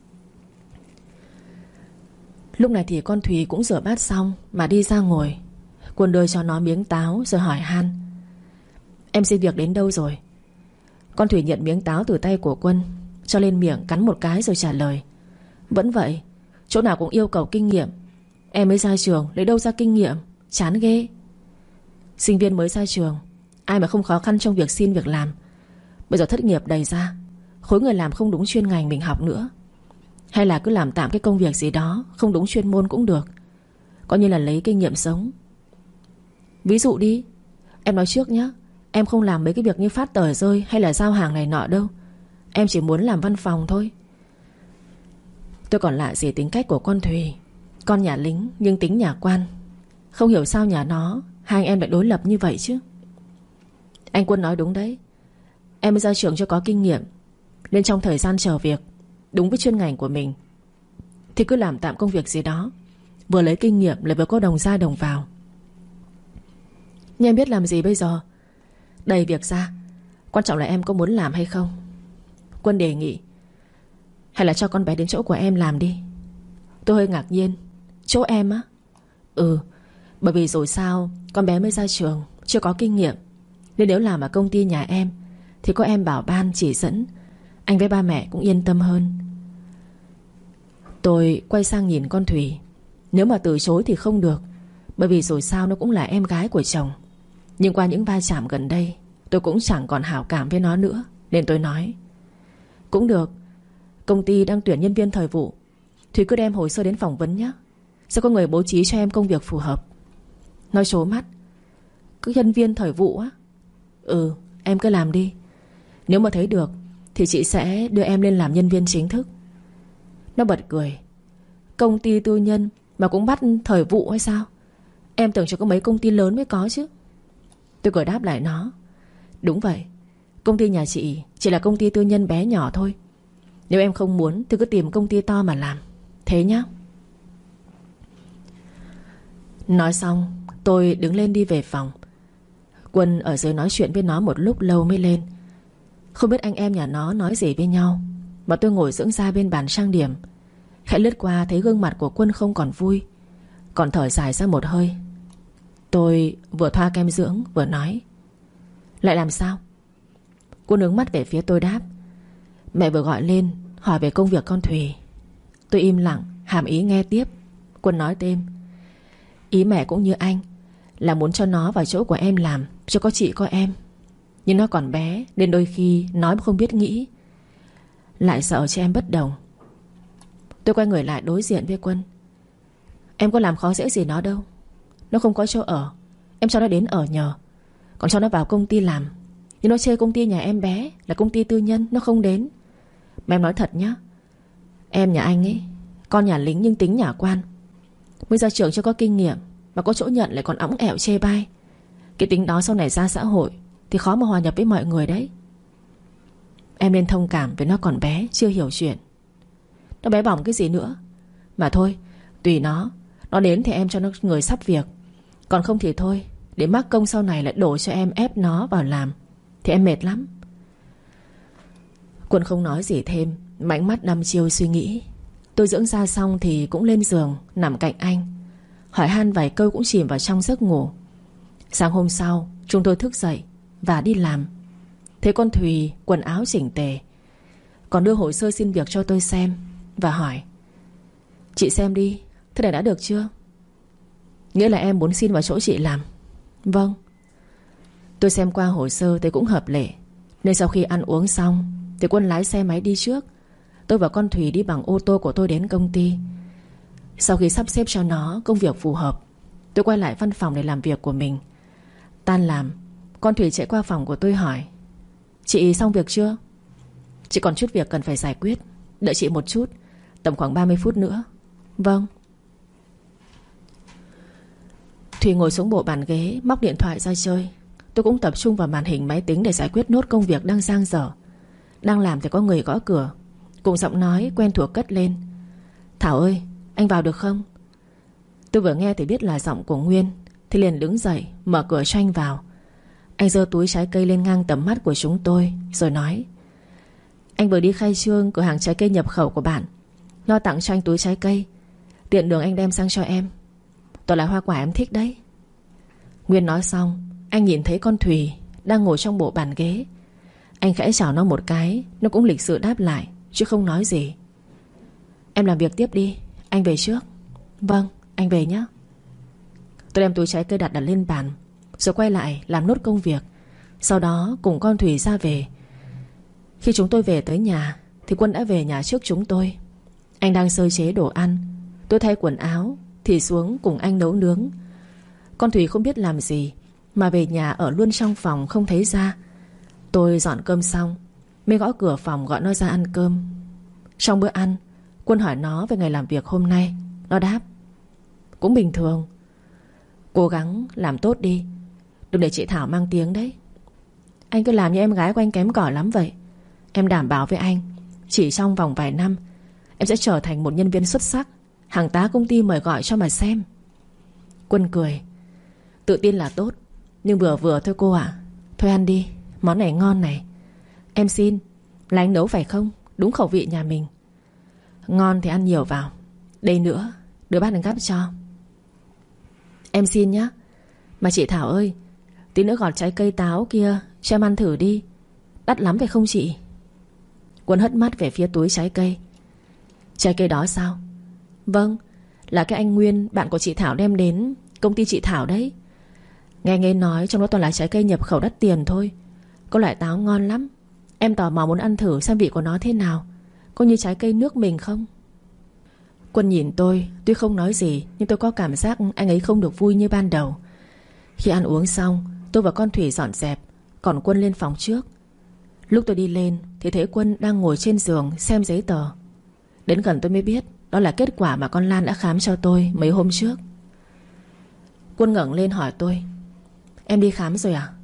Lúc này thì con Thùy cũng rửa bát xong mà đi ra ngồi. Quân đưa cho nó miếng táo rồi hỏi han: Em xin việc đến đâu rồi? Con Thùy nhận miếng táo từ tay của Quân, cho lên miệng cắn một cái rồi trả lời: Vẫn vậy, chỗ nào cũng yêu cầu kinh nghiệm. Em mới ra trường lấy đâu ra kinh nghiệm, chán ghê. Sinh viên mới ra trường, ai mà không khó khăn trong việc xin việc làm. Bây giờ thất nghiệp đầy ra, khối người làm không đúng chuyên ngành mình học nữa. Hay là cứ làm tạm cái công việc gì đó không đúng chuyên môn cũng được, coi như là lấy kinh nghiệm sống. Ví dụ đi. Em nói trước nhé, em không làm mấy cái việc như phát tờ rơi hay là giao hàng này nọ đâu. Em chỉ muốn làm văn phòng thôi. Tôi còn lạ gì tính cách của con Thùy. Con nhà lính nhưng tính nhà quan. Không hiểu sao nhà nó hai anh em lại đối lập như vậy chứ. Anh Quân nói đúng đấy. Em mới ra trường cho có kinh nghiệm, nên trong thời gian chờ việc đúng với chuyên ngành của mình thì cứ làm tạm công việc gì đó, vừa lấy kinh nghiệm lại vừa có đồng ra đồng vào. Nhưng em biết làm gì bây giờ? Đầy việc ra, quan trọng là em có muốn làm hay không. Quân đề nghị: Hay là cho con bé đến chỗ của em làm đi. Tôi hơi ngạc nhiên. Chỗ em á? Ừ, bởi vì rồi sao con bé mới ra trường, chưa có kinh nghiệm, nên nếu làm ở công ty nhà em thì có em bảo ban chỉ dẫn, anh với ba mẹ cũng yên tâm hơn. Tôi quay sang nhìn con Thùy. Nếu mà từ chối thì không được, bởi vì rồi sao nó cũng là em gái của chồng. Nhưng qua những va chạm gần đây, tôi cũng chẳng còn hảo cảm với nó nữa, nên tôi nói: Cũng được, công ty đang tuyển nhân viên thời vụ, Thùy cứ đem hồ sơ đến phỏng vấn nhé. Sẽ có người bố trí cho em công việc phù hợp. Nó trố mắt: Cứ nhân viên thời vụ á? Ừ, em cứ làm đi. Nếu mà thấy được thì chị sẽ đưa em lên làm nhân viên chính thức. Nó bật cười: Công ty tư nhân mà cũng bắt thời vụ hay sao? Em tưởng chỉ có mấy công ty lớn mới có chứ. Tôi cười đáp lại nó: Đúng vậy, công ty nhà chị chỉ là công ty tư nhân bé nhỏ thôi. Nếu em không muốn thì cứ tìm công ty to mà làm. Thế nhá. Nói xong tôi đứng lên đi về phòng. Quân ở dưới nói chuyện với nó một lúc lâu mới lên. Không biết anh em nhà nó nói gì với nhau, mà tôi ngồi dưỡng da bên bàn trang điểm. Khẽ lướt qua thấy gương mặt của Quân không còn vui, còn thở dài ra một hơi. Tôi vừa thoa kem dưỡng vừa nói: Lại làm sao? Quân hướng mắt về phía tôi đáp: Mẹ vừa gọi lên hỏi về công việc con Thùy. Tôi im lặng hàm ý nghe tiếp. Quân nói thêm: Ý mẹ cũng như anh, là muốn cho nó vào chỗ của em làm, cho có chị có em. Nhưng nó còn bé nên đôi khi nói không biết nghĩ, lại sợ cho em bất đồng. Tôi quay người lại đối diện với Quân: Em có làm khó dễ gì nó đâu. Nó không có chỗ ở, em cho nó đến ở nhờ. Còn cho nó vào công ty làm, nhưng nó chê công ty nhà em bé là công ty tư nhân, nó không đến. Mà em nói thật nhá, em nhà anh ấy, con nhà lính nhưng tính nhà quan. Mới ra trường chưa có kinh nghiệm, mà có chỗ nhận lại còn õng ẻo chê bai. Cái tính đó sau này ra xã hội thì khó mà hòa nhập với mọi người đấy. Em nên thông cảm với nó còn bé, chưa hiểu chuyện. Nó bé bỏng cái gì nữa. Mà thôi, tùy nó. Nó đến thì em cho nó người sắp việc, còn không thì thôi, để mắc công sau này lại đổ cho em ép nó vào làm thì em mệt lắm. Quân không nói gì thêm, mảnh mắt đăm chiêu suy nghĩ. Tôi dưỡng da xong thì cũng lên giường nằm cạnh anh, hỏi han vài câu cũng chìm vào trong giấc ngủ. Sáng hôm sau chúng tôi thức dậy và đi làm. Thấy con Thùy quần áo chỉnh tề, còn đưa hồ sơ xin việc cho tôi xem và hỏi: Chị xem đi, thế này đã được chưa? Nghĩa là em muốn xin vào chỗ chị làm? Vâng. Tôi xem qua hồ sơ thấy cũng hợp lệ, nên sau khi ăn uống xong thì Quân lái xe máy đi trước, Tôi và con Thùy đi bằng ô tô của tôi đến công ty. Sau khi sắp xếp cho nó công việc phù hợp, tôi quay lại văn phòng để làm việc của mình. Tan làm, con Thùy chạy qua phòng của tôi hỏi: Chị xong việc chưa? Chị còn chút việc cần phải giải quyết, đợi chị một chút, tầm khoảng ba mươi phút nữa. Vâng. Thùy ngồi xuống bộ bàn ghế, móc điện thoại ra chơi. Tôi cũng tập trung vào màn hình máy tính để giải quyết nốt công việc đang dang dở. Đang làm thì có người gõ cửa, cùng giọng nói quen thuộc cất lên: Thảo ơi, anh vào được không? Tôi vừa nghe thì biết là giọng của Nguyên, thì liền đứng dậy mở cửa cho anh vào. Anh giơ túi trái cây lên ngang tầm mắt của chúng tôi, rồi nói: Anh vừa đi khai trương cửa hàng trái cây nhập khẩu của bạn, nó tặng cho anh túi trái cây, tiện đường anh đem sang cho em. Toàn là hoa quả em thích đấy. Nguyên nói xong, anh nhìn thấy con Thùy đang ngồi trong bộ bàn ghế. Anh khẽ chào nó một cái, nó cũng lịch sự đáp lại, chứ không nói gì. Em làm việc tiếp đi, anh về trước. Vâng, anh về nhé. Tôi đem túi trái cây đặt đặt lên bàn, rồi quay lại làm nốt công việc. Sau đó cùng con Thùy ra về. Khi chúng tôi về tới nhà thì Quân đã về nhà trước chúng tôi. Anh đang sơ chế đồ ăn. Tôi thay quần áo thì xuống cùng anh nấu nướng. Con Thùy không biết làm gì mà về nhà ở luôn trong phòng không thấy ra. Tôi dọn cơm xong mới gõ cửa phòng gọi nó ra ăn cơm. Trong bữa ăn, Quân hỏi nó về ngày làm việc hôm nay. Nó đáp: Cũng bình thường. Cố gắng làm tốt đi, đừng để chị Thảo mang tiếng đấy. Anh cứ làm như em gái của anh kém cỏi lắm vậy. Em đảm bảo với anh, chỉ trong vòng vài năm em sẽ trở thành một nhân viên xuất sắc, hàng tá công ty mời gọi cho mà xem. Quân cười: Tự tin là tốt, nhưng vừa vừa thôi cô ạ. Thôi ăn đi, món này ngon này. Em xin, là anh nấu phải không? Đúng khẩu vị nhà mình. Ngon thì ăn nhiều vào. Đây nữa, đứa bác đừng gắp cho. Em xin nhá. Mà chị Thảo ơi, tí nữa gọt trái cây táo kia cho em ăn thử đi. Đắt lắm phải không chị? Quân hất mắt về phía túi trái cây. Trái cây đó sao? Vâng, là cái anh Nguyên, bạn của chị Thảo đem đến công ty chị Thảo đấy. Nghe nghe nói trong đó toàn là trái cây nhập khẩu đắt tiền thôi. Có loại táo ngon lắm. Em tò mò muốn ăn thử xem vị của nó thế nào. Có như trái cây nước mình không? Quân nhìn tôi, tuy không nói gì, nhưng tôi có cảm giác anh ấy không được vui như ban đầu. Khi ăn uống xong, tôi và con Thủy dọn dẹp, còn Quân lên phòng trước. Lúc tôi đi lên thì thấy Quân đang ngồi trên giường xem giấy tờ. Đến gần tôi mới biết đó là kết quả mà con Lan đã khám cho tôi mấy hôm trước. Quân ngẩng lên hỏi tôi: Em đi khám rồi à?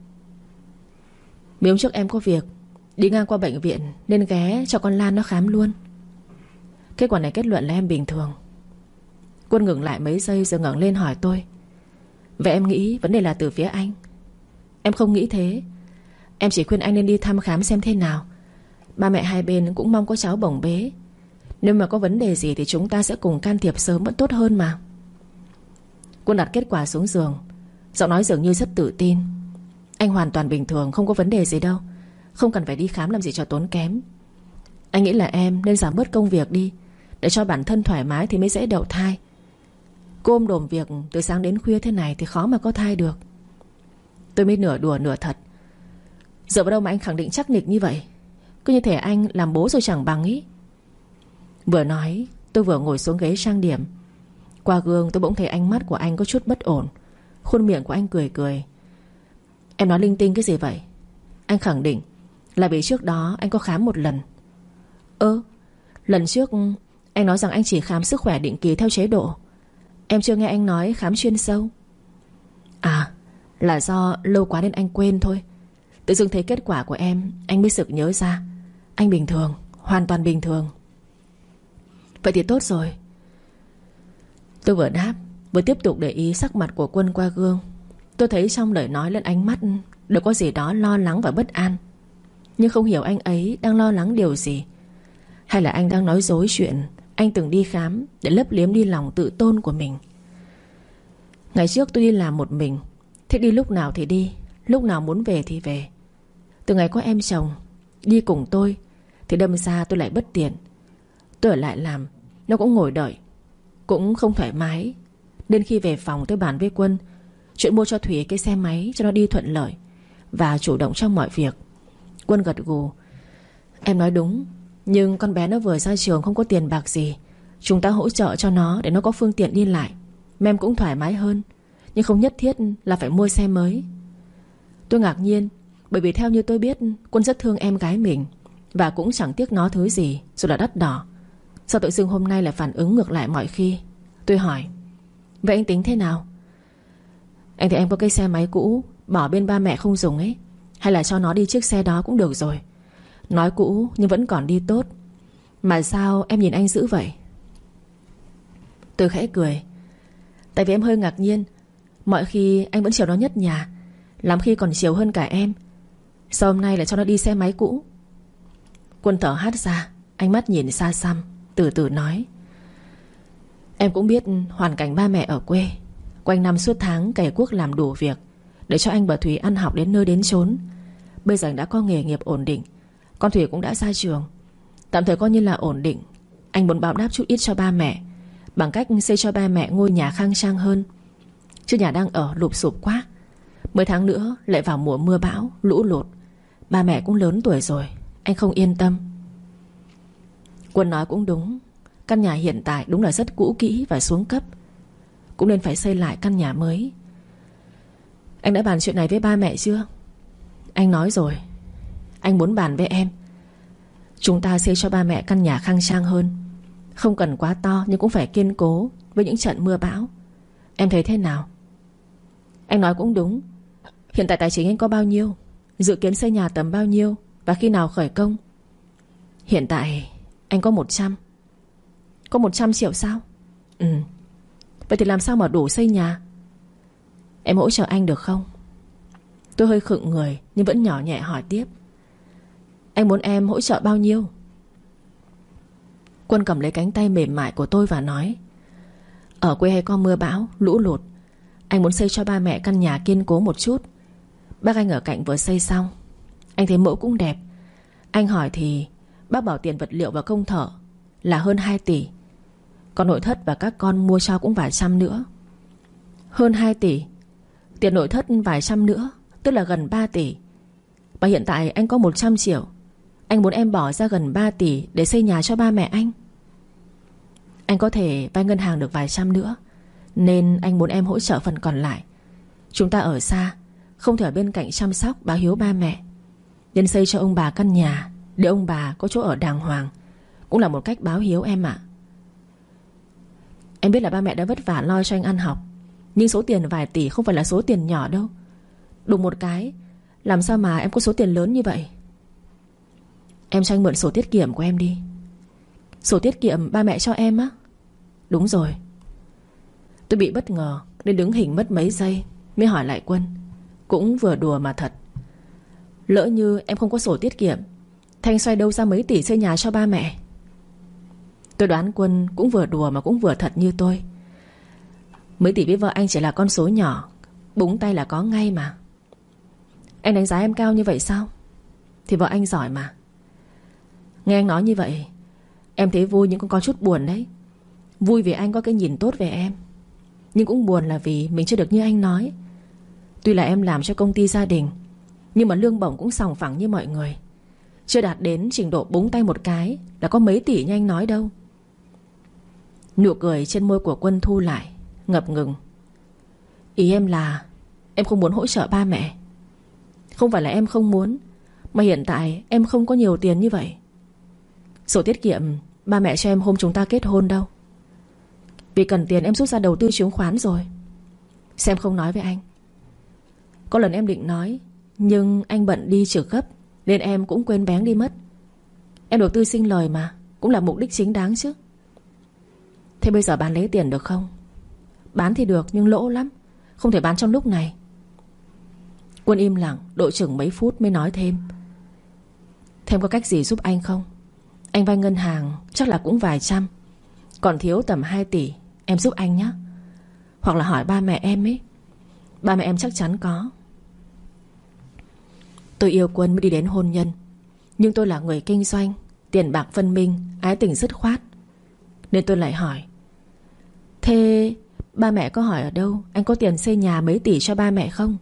Mấy hôm trước em có việc, đi ngang qua bệnh viện nên ghé cho con Lan nó khám luôn. Kết quả này kết luận là em bình thường. Quân ngừng lại mấy giây rồi ngẩng lên hỏi tôi: Vậy em nghĩ vấn đề là từ phía anh? Em không nghĩ thế. Em chỉ khuyên anh nên đi thăm khám xem thế nào. Ba mẹ hai bên cũng mong có cháu bồng bế. Nếu mà có vấn đề gì thì chúng ta sẽ cùng can thiệp sớm vẫn tốt hơn mà. Quân đặt kết quả xuống giường, giọng nói dường như rất tự tin: Anh hoàn toàn bình thường, không có vấn đề gì đâu. Không cần phải đi khám làm gì cho tốn kém. Anh nghĩ là em nên giảm bớt công việc đi, để cho bản thân thoải mái thì mới dễ đậu thai. Cô ôm đồm việc từ sáng đến khuya thế này thì khó mà có thai được. Tôi mới nửa đùa nửa thật: Dựa vào đâu mà anh khẳng định chắc nịch như vậy? Cứ như thể anh làm bố rồi chẳng bằng ý. Vừa nói tôi vừa ngồi xuống ghế trang điểm. Qua gương tôi bỗng thấy ánh mắt của anh có chút bất ổn. Khuôn miệng của anh cười cười: Em nói linh tinh cái gì vậy? Anh khẳng định là vì trước đó anh có khám một lần. Ơ, lần trước anh nói rằng anh chỉ khám sức khỏe định kỳ theo chế độ. Em chưa nghe anh nói khám chuyên sâu. À, là do lâu quá nên anh quên thôi. Tự dưng thấy kết quả của em, anh mới sực nhớ ra. Anh bình thường, hoàn toàn bình thường. Vậy thì tốt rồi. Tôi vừa đáp vừa tiếp tục để ý sắc mặt của Quân qua gương. Tôi thấy trong lời nói lẫn ánh mắt đều có gì đó lo lắng và bất an. Nhưng không hiểu anh ấy đang lo lắng điều gì. Hay là anh đang nói dối chuyện anh từng đi khám để lấp liếm đi lòng tự tôn của mình. Ngày trước tôi đi làm một mình, thích đi lúc nào thì đi, lúc nào muốn về thì về. Từ ngày có em chồng đi cùng tôi thì đâm ra tôi lại bất tiện. Tôi ở lại làm, nó cũng ngồi đợi, cũng không thoải mái. Đến khi về phòng tôi bàn với Quân chuyện mua cho Thủy cái xe máy cho nó đi thuận lợi và chủ động trong mọi việc. Quân gật gù: Em nói đúng, Nhưng con bé nó vừa ra trường không có tiền bạc gì, chúng ta hỗ trợ cho nó để nó có phương tiện đi lại, Mem cũng thoải mái hơn. Nhưng không nhất thiết là phải mua xe mới. Tôi ngạc nhiên, bởi vì theo như tôi biết, Quân rất thương em gái mình và cũng chẳng tiếc nó thứ gì, dù là đắt đỏ. Sao tự dưng hôm nay lại phản ứng ngược lại mọi khi? Tôi hỏi: vậy anh tính thế nào? Anh thấy em có cái xe máy cũ bỏ bên ba mẹ không dùng ấy, hay là cho nó đi chiếc xe đó cũng được rồi. Nói cũ nhưng vẫn còn đi tốt. Mà sao em nhìn anh dữ vậy? Tôi khẽ cười. Tại vì em hơi ngạc nhiên. Mọi khi anh vẫn chiều nó nhất nhà, lắm khi còn chiều hơn cả em. Sao hôm nay lại cho nó đi xe máy cũ? Quân thở hắt ra, ánh mắt nhìn xa xăm, từ từ nói: em cũng biết hoàn cảnh ba mẹ ở quê, quanh năm suốt tháng cày cuốc làm đủ việc để cho anh và Thủy ăn học đến nơi đến chốn. Bây giờ anh đã có nghề nghiệp ổn định, con Thủy cũng đã ra trường, tạm thời coi như là ổn định. Anh muốn báo đáp chút ít cho ba mẹ bằng cách xây cho ba mẹ ngôi nhà khang trang hơn. Chứ nhà đang ở lụp xụp quá. Mấy tháng nữa lại vào mùa mưa bão, lũ lụt. Ba mẹ cũng lớn tuổi rồi, anh không yên tâm. Quân nói cũng đúng. Căn nhà hiện tại đúng là rất cũ kỹ và xuống cấp, cũng nên phải xây lại căn nhà mới. Anh đã bàn chuyện này với ba mẹ chưa? Anh nói rồi. Anh muốn bàn với em. Chúng ta xây cho ba mẹ căn nhà khang trang hơn, không cần quá to nhưng cũng phải kiên cố với những trận mưa bão. Em thấy thế nào? Anh nói cũng đúng. Hiện tại tài chính anh có bao nhiêu? Dự kiến xây nhà tầm bao nhiêu? Và khi nào khởi công? Hiện tại anh có một trăm. Có một trăm triệu sao? Ừ. Vậy thì làm sao mà đủ xây nhà? Em hỗ trợ anh được không? Tôi hơi khựng người nhưng vẫn nhỏ nhẹ hỏi tiếp: anh muốn em hỗ trợ bao nhiêu? Quân cầm lấy cánh tay mềm mại của tôi và nói: ở quê hay có mưa bão, lũ lụt, anh muốn xây cho ba mẹ căn nhà kiên cố một chút. Bác anh ở cạnh vừa xây xong, anh thấy mẫu cũng đẹp. Anh hỏi thì bác bảo tiền vật liệu và công thợ là hơn hai tỷ. Còn nội thất và các con mua cho cũng vài trăm nữa. Hơn hai tỷ. Tiền nội thất vài trăm nữa, tức là gần ba tỷ. Và hiện tại anh có một trăm triệu. Anh muốn em bỏ ra gần ba tỷ để xây nhà cho ba mẹ anh. Anh có thể vay ngân hàng được vài trăm nữa, nên anh muốn em hỗ trợ phần còn lại. Chúng ta ở xa, không thể ở bên cạnh chăm sóc báo hiếu ba mẹ, nên xây cho ông bà căn nhà để ông bà có chỗ ở đàng hoàng, cũng là một cách báo hiếu em ạ. Em biết là ba mẹ đã vất vả lo cho anh ăn học, nhưng số tiền vài tỷ không phải là số tiền nhỏ đâu. Đùng một cái, làm sao mà em có số tiền lớn như vậy? Em cho anh mượn sổ tiết kiệm của em đi. Sổ tiết kiệm ba mẹ cho em á? Đúng rồi. Tôi bị bất ngờ nên đứng hình mất mấy giây mới hỏi lại Quân. Cũng vừa đùa mà thật. Lỡ như em không có sổ tiết kiệm, Thanh xoay đâu ra mấy tỷ xây nhà cho ba mẹ? Tôi đoán Quân cũng vừa đùa mà cũng vừa thật như tôi. Mấy tỷ với vợ anh chỉ là con số nhỏ, búng tay là có ngay mà. Anh đánh giá em cao như vậy sao? Thì vợ anh giỏi mà. Nghe anh nói như vậy, em thấy vui nhưng cũng có chút buồn đấy. Vui vì anh có cái nhìn tốt về em, nhưng cũng buồn là vì mình chưa được như anh nói. Tuy là em làm cho công ty gia đình, nhưng mà lương bổng cũng sòng phẳng như mọi người, chưa đạt đến trình độ búng tay một cái là có mấy tỷ như anh nói đâu. Nụ cười trên môi của Quân thu lại, ngập ngừng. Ý em là em không muốn hỗ trợ ba mẹ. Không phải là em không muốn, mà hiện tại em không có nhiều tiền như vậy. Sổ tiết kiệm ba mẹ cho em hôm chúng ta kết hôn đâu. Vì cần tiền em rút ra đầu tư chứng khoán rồi. Xem không nói với anh. Có lần em định nói, nhưng anh bận đi trực gấp nên em cũng quên bén đi mất. Em đầu tư sinh lời mà, cũng là mục đích chính đáng chứ. Thế bây giờ bán lấy tiền được không? Bán thì được nhưng lỗ lắm, không thể bán trong lúc này. Quân im lặng độ chừng mấy phút mới nói thêm: Thêm có cách gì giúp anh không? Anh vay ngân hàng chắc là cũng vài trăm, còn thiếu tầm hai tỷ. Em giúp anh nhé. Hoặc là hỏi ba mẹ em ấy. Ba mẹ em chắc chắn có. Tôi yêu Quân mới đi đến hôn nhân, nhưng tôi là người kinh doanh, tiền bạc phân minh, ái tình dứt khoát, nên tôi lại hỏi: Thế ba mẹ có hỏi ở đâu anh có tiền xây nhà mấy tỷ cho ba mẹ không?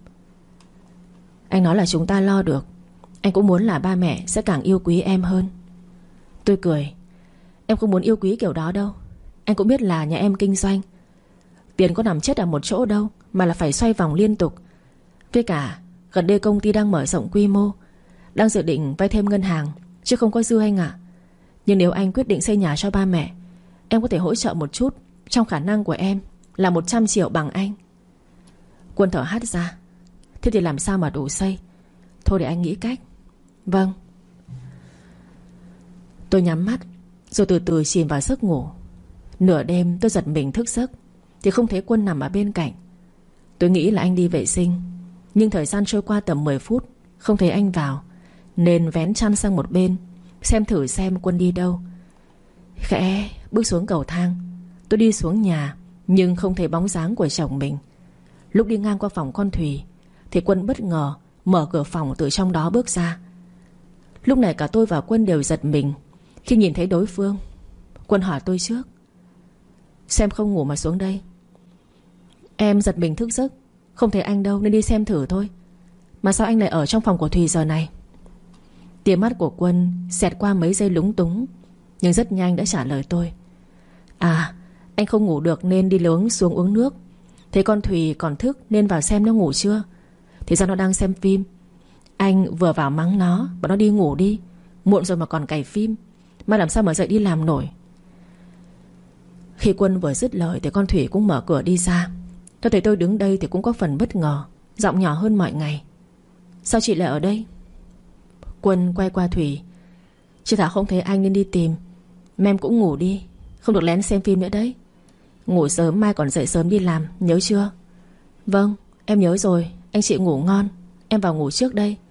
Anh nói là chúng ta lo được. Anh cũng muốn là ba mẹ sẽ càng yêu quý em hơn. Tôi cười. Em không muốn yêu quý kiểu đó đâu. Anh cũng biết là nhà em kinh doanh, tiền có nằm chết ở một chỗ đâu, mà là phải xoay vòng liên tục. Với cả gần đây công ty đang mở rộng quy mô, đang dự định vay thêm ngân hàng, chứ không có dư anh ạ. Nhưng nếu anh quyết định xây nhà cho ba mẹ, em có thể hỗ trợ một chút. Trong khả năng của em là một trăm triệu bằng anh. Quân thở hắt ra. Thế thì làm sao mà đủ xây? Thôi để anh nghĩ cách. Vâng. Tôi nhắm mắt rồi từ từ chìm vào giấc ngủ. Nửa đêm tôi giật mình thức giấc thì không thấy Quân nằm ở bên cạnh. Tôi nghĩ là anh đi vệ sinh, nhưng thời gian trôi qua tầm mười phút không thấy anh vào, nên vén chăn sang một bên, xem thử xem Quân đi đâu. Khẽ bước xuống cầu thang. Tôi đi xuống nhà, nhưng không thấy bóng dáng của chồng mình. Lúc đi ngang qua phòng con Thùy thì Quân bất ngờ mở cửa phòng từ trong đó bước ra. Lúc này cả tôi và Quân đều giật mình khi nhìn thấy đối phương. Quân hỏi tôi trước: Xem không ngủ mà xuống đây? Em giật mình thức giấc, không thấy anh đâu nên đi xem thử thôi. Mà sao anh lại ở trong phòng của Thùy giờ này? Tia mắt của Quân xẹt qua mấy giây lúng túng, nhưng rất nhanh đã trả lời tôi: À, anh không ngủ được nên đi lướng xuống uống nước. Thấy con Thùy còn thức nên vào xem nó ngủ chưa. Thì ra nó đang xem phim. Anh vừa vào mắng nó, bảo nó đi ngủ đi, muộn rồi mà còn cày phim, mà làm sao mà dậy đi làm nổi. Khi Quân vừa dứt lời thì con Thủy cũng mở cửa đi ra. Tôi thấy tôi đứng đây thì cũng có phần bất ngờ, giọng nhỏ hơn mọi ngày: Sao chị lại ở đây? Quân quay qua Thủy: Chị Thảo không thấy anh nên đi tìm. Mà em cũng ngủ đi, không được lén xem phim nữa đấy. Ngủ sớm mai còn dậy sớm đi làm, nhớ chưa? Vâng, em nhớ rồi, anh chị ngủ ngon. Em vào ngủ trước đây.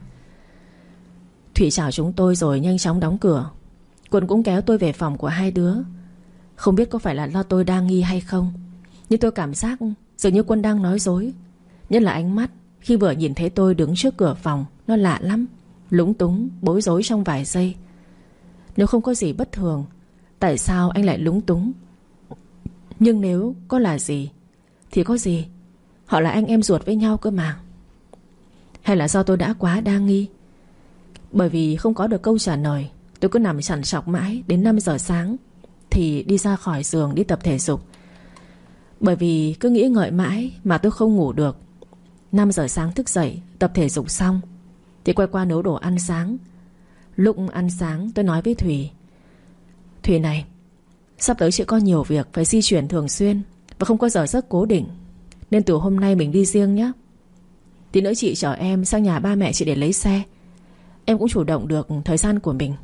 Thủy chào chúng tôi rồi nhanh chóng đóng cửa. Quân cũng kéo tôi về phòng của hai đứa. Không biết có phải là lo tôi đang nghi hay không, nhưng tôi cảm giác dường như Quân đang nói dối. Nhất là ánh mắt khi vừa nhìn thấy tôi đứng trước cửa phòng, nó lạ lắm. Lúng túng, bối rối trong vài giây. Nếu không có gì bất thường, tại sao anh lại lúng túng? Nhưng nếu có là gì thì có gì, họ là anh em ruột với nhau cơ mà. Hay là do tôi đã quá đa nghi? Bởi vì không có được câu trả lời, tôi cứ nằm trằn trọc mãi đến năm giờ sáng thì đi ra khỏi giường đi tập thể dục. Bởi vì cứ nghĩ ngợi mãi mà tôi không ngủ được. Năm giờ sáng thức dậy, tập thể dục xong thì quay qua nấu đồ ăn sáng. Lúc ăn sáng tôi nói với Thùy: Thùy này, sắp tới chị có nhiều việc phải di chuyển thường xuyên và không có giờ giấc cố định, nên từ hôm nay mình đi riêng nhé. Tí nữa chị chở em sang nhà ba mẹ chị để lấy xe. Em cũng chủ động được thời gian của mình.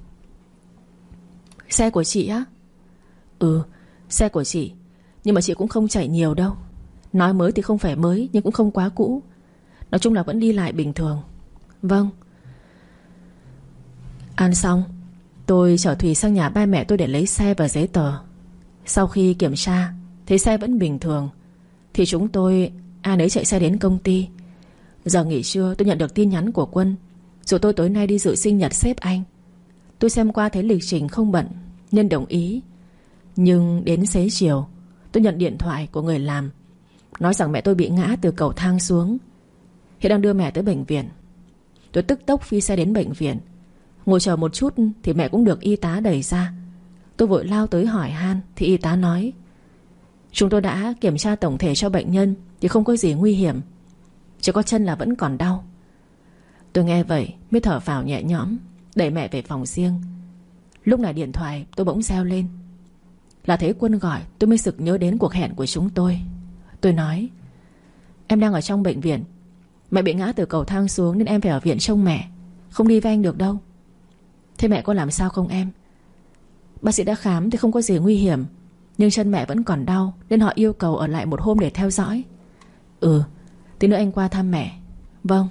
Xe của chị á? Ừ, xe của chị. Nhưng mà chị cũng không chạy nhiều đâu. Nói mới thì không phải mới, nhưng cũng không quá cũ. Nói chung là vẫn đi lại bình thường. Vâng. Ăn xong, tôi chở Thùy sang nhà ba mẹ tôi để lấy xe và giấy tờ. Sau khi kiểm tra thấy xe vẫn bình thường thì chúng tôi ai nấy chạy xe đến công ty. Giờ nghỉ trưa tôi nhận được tin nhắn của Quân rồi tôi tối nay đi dự sinh nhật sếp anh. Tôi xem qua thấy lịch trình không bận nên đồng ý. Nhưng đến xế chiều tôi nhận điện thoại của người làm, nói rằng mẹ tôi bị ngã từ cầu thang xuống, hiện đang đưa mẹ tới bệnh viện. Tôi tức tốc phi xe đến bệnh viện. Ngồi chờ một chút thì mẹ cũng được y tá đẩy ra. Tôi vội lao tới hỏi han thì y tá nói: Chúng tôi đã kiểm tra tổng thể cho bệnh nhân thì không có gì nguy hiểm, chỉ có chân là vẫn còn đau. Tôi nghe vậy mới thở phào nhẹ nhõm, đẩy mẹ về phòng riêng. Lúc này điện thoại tôi bỗng reo lên. Là thấy Quân gọi, tôi mới sực nhớ đến cuộc hẹn của chúng tôi. Tôi nói: Em đang ở trong bệnh viện. Mẹ bị ngã từ cầu thang xuống nên em phải ở viện trông mẹ, không đi với anh được đâu. Thế mẹ có làm sao không em? Bác sĩ đã khám thì không có gì nguy hiểm, nhưng chân mẹ vẫn còn đau nên họ yêu cầu ở lại một hôm để theo dõi. Ừ, tí nữa anh qua thăm mẹ. Vâng.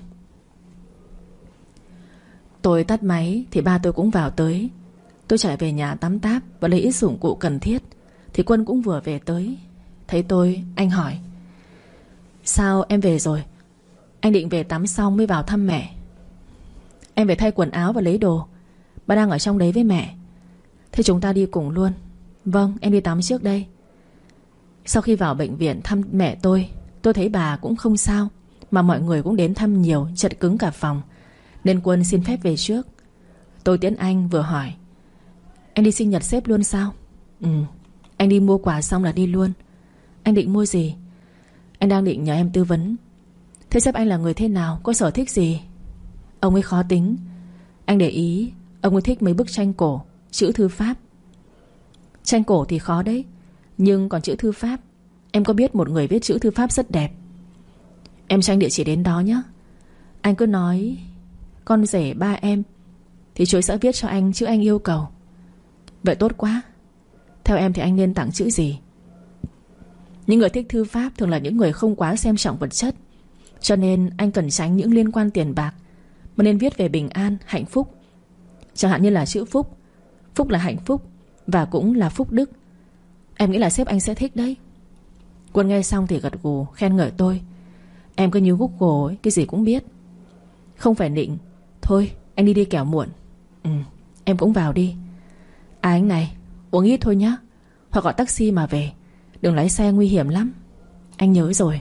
Tôi tắt máy thì ba tôi cũng vào tới. Tôi chạy về nhà tắm táp và lấy ít dụng cụ cần thiết thì Quân cũng vừa về tới. Thấy tôi, anh hỏi: Sao em về rồi? Anh định về tắm xong mới vào thăm mẹ. Em về thay quần áo và lấy đồ, ba đang ở trong đấy với mẹ. Thế chúng ta đi cùng luôn. Vâng, em đi tắm trước đây. Sau khi vào bệnh viện thăm mẹ tôi, tôi thấy bà cũng không sao, mà mọi người cũng đến thăm nhiều, chật cứng cả phòng, nên Quân xin phép về trước. Tôi tiễn anh vừa hỏi: Anh đi sinh nhật sếp luôn sao? Ừ, anh đi mua quà xong là đi luôn. Anh định mua gì? Anh đang định nhờ em tư vấn. Thế sếp anh là người thế nào? Có sở thích gì? Ông ấy khó tính. Anh để ý ông ấy thích mấy bức tranh cổ, chữ thư pháp. Tranh cổ thì khó đấy, nhưng còn chữ thư pháp, em có biết một người viết chữ thư pháp rất đẹp. Em cho anh địa chỉ đến đó nhé. Anh cứ nói con rể ba em thì chú sẽ viết cho anh chữ anh yêu cầu. Vậy tốt quá. Theo em thì anh nên tặng chữ gì? Những người thích thư pháp thường là những người không quá xem trọng vật chất, cho nên anh cần tránh những liên quan tiền bạc, mà nên viết về bình an, hạnh phúc. Chẳng hạn như là chữ phúc. Phúc là hạnh phúc và cũng là phúc đức. Em nghĩ là sếp anh sẽ thích đấy. Quân nghe xong thì gật gù khen ngợi tôi. Em cứ như Google ấy, cái gì cũng biết. Không phải nịnh. Thôi anh đi đi kẻo muộn. Ừ, em cũng vào đi. À anh này, uống ít thôi nhá, hoặc gọi taxi mà về. Đừng lái xe nguy hiểm lắm. Anh nhớ rồi.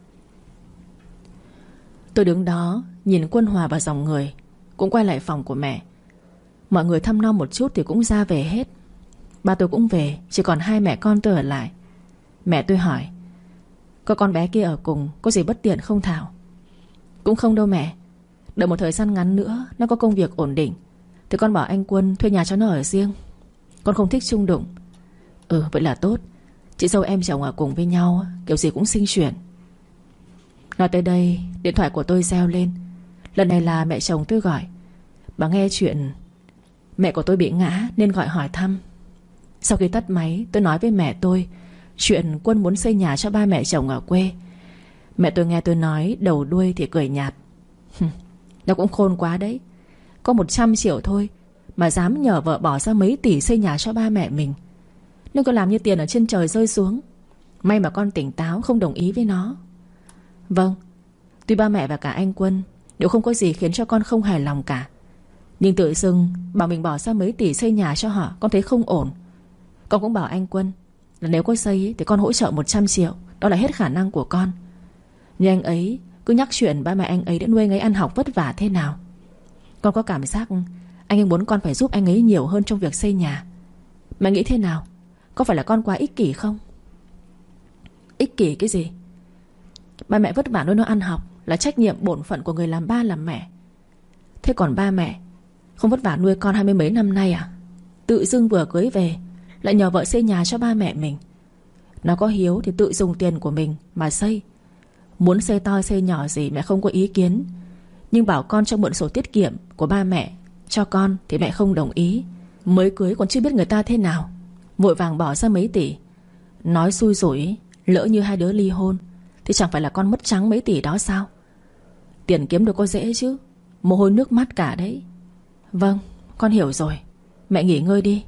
Tôi đứng đó nhìn Quân hòa vào dòng người, cũng quay lại phòng của mẹ. Mọi người thăm nom một chút thì cũng ra về hết. Ba tôi cũng về, chỉ còn hai mẹ con tôi ở lại. Mẹ tôi hỏi: có con bé kia ở cùng có gì bất tiện không Thảo? Cũng không đâu mẹ. Đợi một thời gian ngắn nữa nó có công việc ổn định thì con bảo anh Quân thuê nhà cho nó ở riêng. Con không thích chung đụng. Ừ vậy là tốt. Chị dâu em chồng ở cùng với nhau, kiểu gì cũng sinh chuyện. Nói tới đây điện thoại của tôi reo lên. Lần này là mẹ chồng tôi gọi. Bà nghe chuyện mẹ của tôi bị ngã nên gọi hỏi thăm. Sau khi tắt máy, tôi nói với mẹ tôi chuyện Quân muốn xây nhà cho ba mẹ chồng ở quê. Mẹ tôi nghe tôi nói đầu đuôi thì cười nhạt. Nó cũng khôn quá đấy. Có một trăm triệu thôi mà dám nhờ vợ bỏ ra mấy tỷ xây nhà cho ba mẹ mình. Nó cứ làm như tiền ở trên trời rơi xuống. May mà con tỉnh táo không đồng ý với nó. Vâng, tuy ba mẹ và cả anh Quân đều không có gì khiến cho con không hài lòng cả, nhưng tự dưng bảo mình bỏ ra mấy tỷ xây nhà cho họ, con thấy không ổn. Con cũng bảo anh Quân là nếu có xây thì con hỗ trợ một trăm triệu. Đó là hết khả năng của con. Nhưng anh ấy cứ nhắc chuyện ba mẹ anh ấy đã nuôi anh ấy ăn học vất vả thế nào. Con có cảm giác anh ấy muốn con phải giúp anh ấy nhiều hơn trong việc xây nhà. Mẹ nghĩ thế nào? Có phải là con quá ích kỷ không? Ích kỷ cái gì? Ba mẹ vất vả nuôi nó ăn học là trách nhiệm bổn phận của người làm ba làm mẹ. Thế còn ba mẹ không vất vả nuôi con hai mươi mấy năm nay à? Tự dưng vừa cưới về lại nhờ vợ xây nhà cho ba mẹ mình. Nó có hiếu thì tự dùng tiền của mình mà xây. Muốn xây to xây nhỏ gì mẹ không có ý kiến, nhưng bảo con cho mượn sổ tiết kiệm của ba mẹ cho con thì mẹ không đồng ý. Mới cưới còn chưa biết người ta thế nào, vội vàng bỏ ra mấy tỷ. Nói xui rủi, lỡ như hai đứa ly hôn thì chẳng phải là con mất trắng mấy tỷ đó sao? Tiền kiếm được có dễ chứ, mồ hôi nước mắt cả đấy. Vâng, con hiểu rồi. Mẹ nghỉ ngơi đi.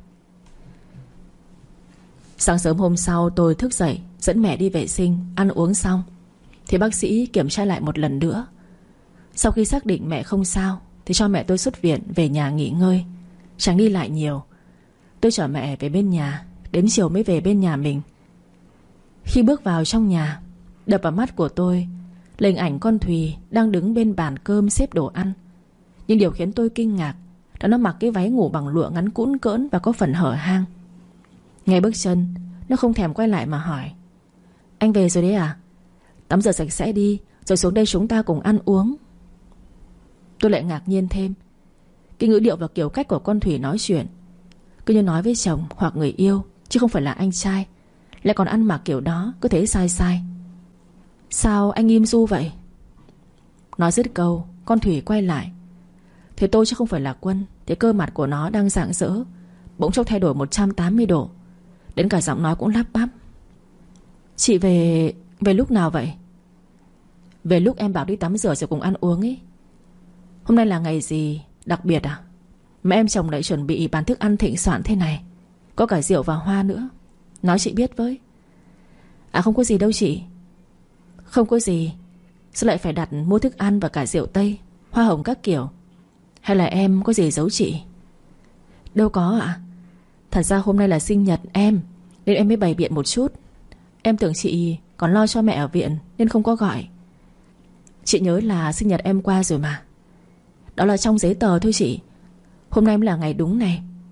Sáng sớm hôm sau tôi thức dậy dẫn mẹ đi vệ sinh. Ăn uống xong thì bác sĩ kiểm tra lại một lần nữa. Sau khi xác định mẹ không sao thì cho mẹ tôi xuất viện về nhà nghỉ ngơi, tránh đi lại nhiều. Tôi chở mẹ về bên nhà, đến chiều mới về bên nhà mình. Khi bước vào trong nhà, đập vào mắt của tôi là hình ảnh con Thùy đang đứng bên bàn cơm xếp đồ ăn. Nhưng điều khiến tôi kinh ngạc là nó mặc cái váy ngủ bằng lụa ngắn cũn cỡn và có phần hở hang. Nghe bước chân, nó không thèm quay lại mà hỏi: anh về rồi đấy à? Tắm rửa sạch sẽ đi, rồi xuống đây chúng ta cùng ăn uống. Tôi lại ngạc nhiên thêm. Cái ngữ điệu và kiểu cách của con Thủy nói chuyện cứ như nói với chồng hoặc người yêu, chứ không phải là anh trai. Lại còn ăn mặc kiểu đó, cứ thấy sai sai. Sao anh im du vậy? Nói dứt câu, con Thủy quay lại. Thế tôi chứ không phải là Quân. Thế cơ mặt của nó đang rạng rỡ, bỗng chốc thay đổi một trăm tám mươi độ. Đến cả giọng nói cũng lắp bắp. Chị về... về lúc nào vậy? Về lúc em bảo đi tắm rửa rồi cùng ăn uống ấy. Hôm nay là ngày gì đặc biệt à? Mà em chồng lại chuẩn bị bàn thức ăn thịnh soạn thế này, có cả rượu và hoa nữa. Nói chị biết với. À không có gì đâu chị. Không có gì. Sao lại phải đặt mua thức ăn và cả rượu tây, hoa hồng các kiểu? Hay là em có gì giấu chị? Đâu có ạ. Thật ra hôm nay là sinh nhật em nên em mới bày biện một chút. Em tưởng chị còn lo cho mẹ ở viện nên không có gọi. Chị nhớ là sinh nhật em qua rồi mà. Đó là trong giấy tờ thôi chị. Hôm nay mới là ngày đúng này.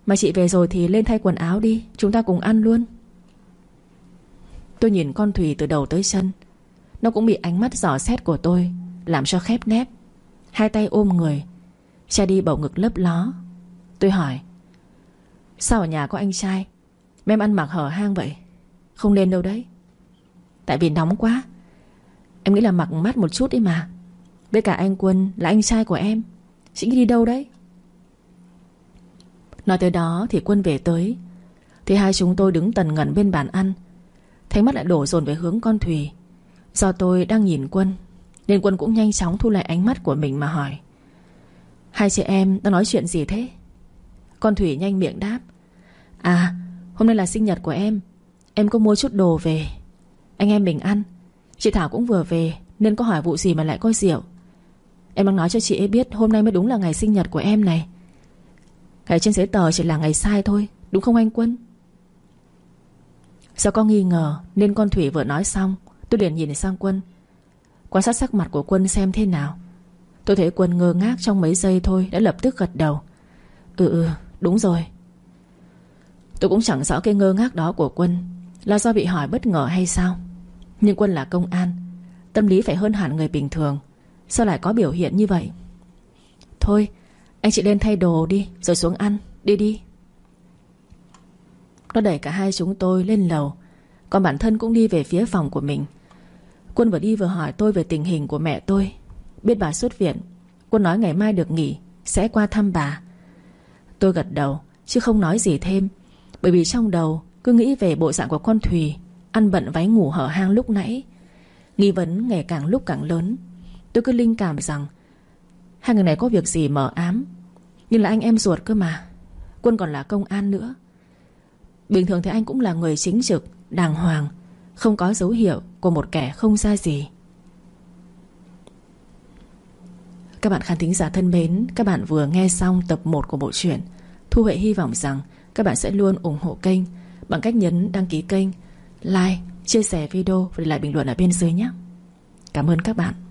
Mà chị về rồi thì lên thay quần áo đi, chúng ta cùng ăn luôn. Tôi nhìn con Thùy từ đầu tới chân. Nó cũng bị ánh mắt dò xét của tôi làm cho khép nép, hai tay ôm người, che đi bầu ngực lấp ló. Tôi hỏi: sao ở nhà có anh trai mà em ăn mặc hở hang vậy? Không nên đâu đấy. Tại vì nóng quá. Em nghĩ là mặc mát một chút đi mà. Với cả anh Quân là anh trai của em. Chị nghĩ đi đâu đấy? Nói tới đó thì Quân về tới. Thì hai chúng tôi đứng tần ngần bên bàn ăn. Thấy mắt lại đổ dồn về hướng con Thùy. Do tôi đang nhìn Quân nên Quân cũng nhanh chóng thu lại ánh mắt của mình mà hỏi: hai chị em đang nói chuyện gì thế? Con Thùy nhanh miệng đáp: à, hôm nay là sinh nhật của em. Em có mua chút đồ về. Anh em mình ăn. Chị Thảo cũng vừa về nên có hỏi vụ gì mà lại có rượu. Em đang nói cho chị ấy biết hôm nay mới đúng là ngày sinh nhật của em này. Cái trên giấy tờ chỉ là ngày sai thôi, đúng không anh Quân? Do có nghi ngờ nên con Thủy vừa nói xong, tôi liền nhìn sang Quân, quan sát sắc mặt của Quân xem thế nào. Tôi thấy Quân ngơ ngác trong mấy giây thôi đã lập tức gật đầu: Ừ ừ, đúng rồi. Tôi cũng chẳng rõ cái ngơ ngác đó của Quân là do bị hỏi bất ngờ hay sao. Nhưng Quân là công an, tâm lý phải hơn hẳn người bình thường. Sao lại có biểu hiện như vậy? Thôi, anh chị lên thay đồ đi rồi xuống ăn. Đi đi. Nó đẩy cả hai chúng tôi lên lầu, còn bản thân cũng đi về phía phòng của mình. Quân vừa đi vừa hỏi tôi về tình hình của mẹ tôi. Biết bà xuất viện, Quân nói ngày mai được nghỉ, sẽ qua thăm bà. Tôi gật đầu chứ không nói gì thêm, bởi vì trong đầu cứ nghĩ về bộ dạng của con Thùy ăn bận váy ngủ hở hang lúc nãy. Nghi vấn ngày càng lúc càng lớn. Tôi cứ linh cảm rằng hai người này có việc gì mờ ám. Nhưng là anh em ruột cơ mà. Quân còn là công an nữa. Bình thường thì anh cũng là người chính trực, đàng hoàng, không có dấu hiệu của một kẻ không ra gì. Các bạn khán thính giả thân mến, các bạn vừa nghe xong tập một của bộ truyện. Thu Huệ hy vọng rằng các bạn sẽ luôn ủng hộ kênh bằng cách nhấn đăng ký kênh, like, chia sẻ video và để lại bình luận ở bên dưới nhé. Cảm ơn các bạn.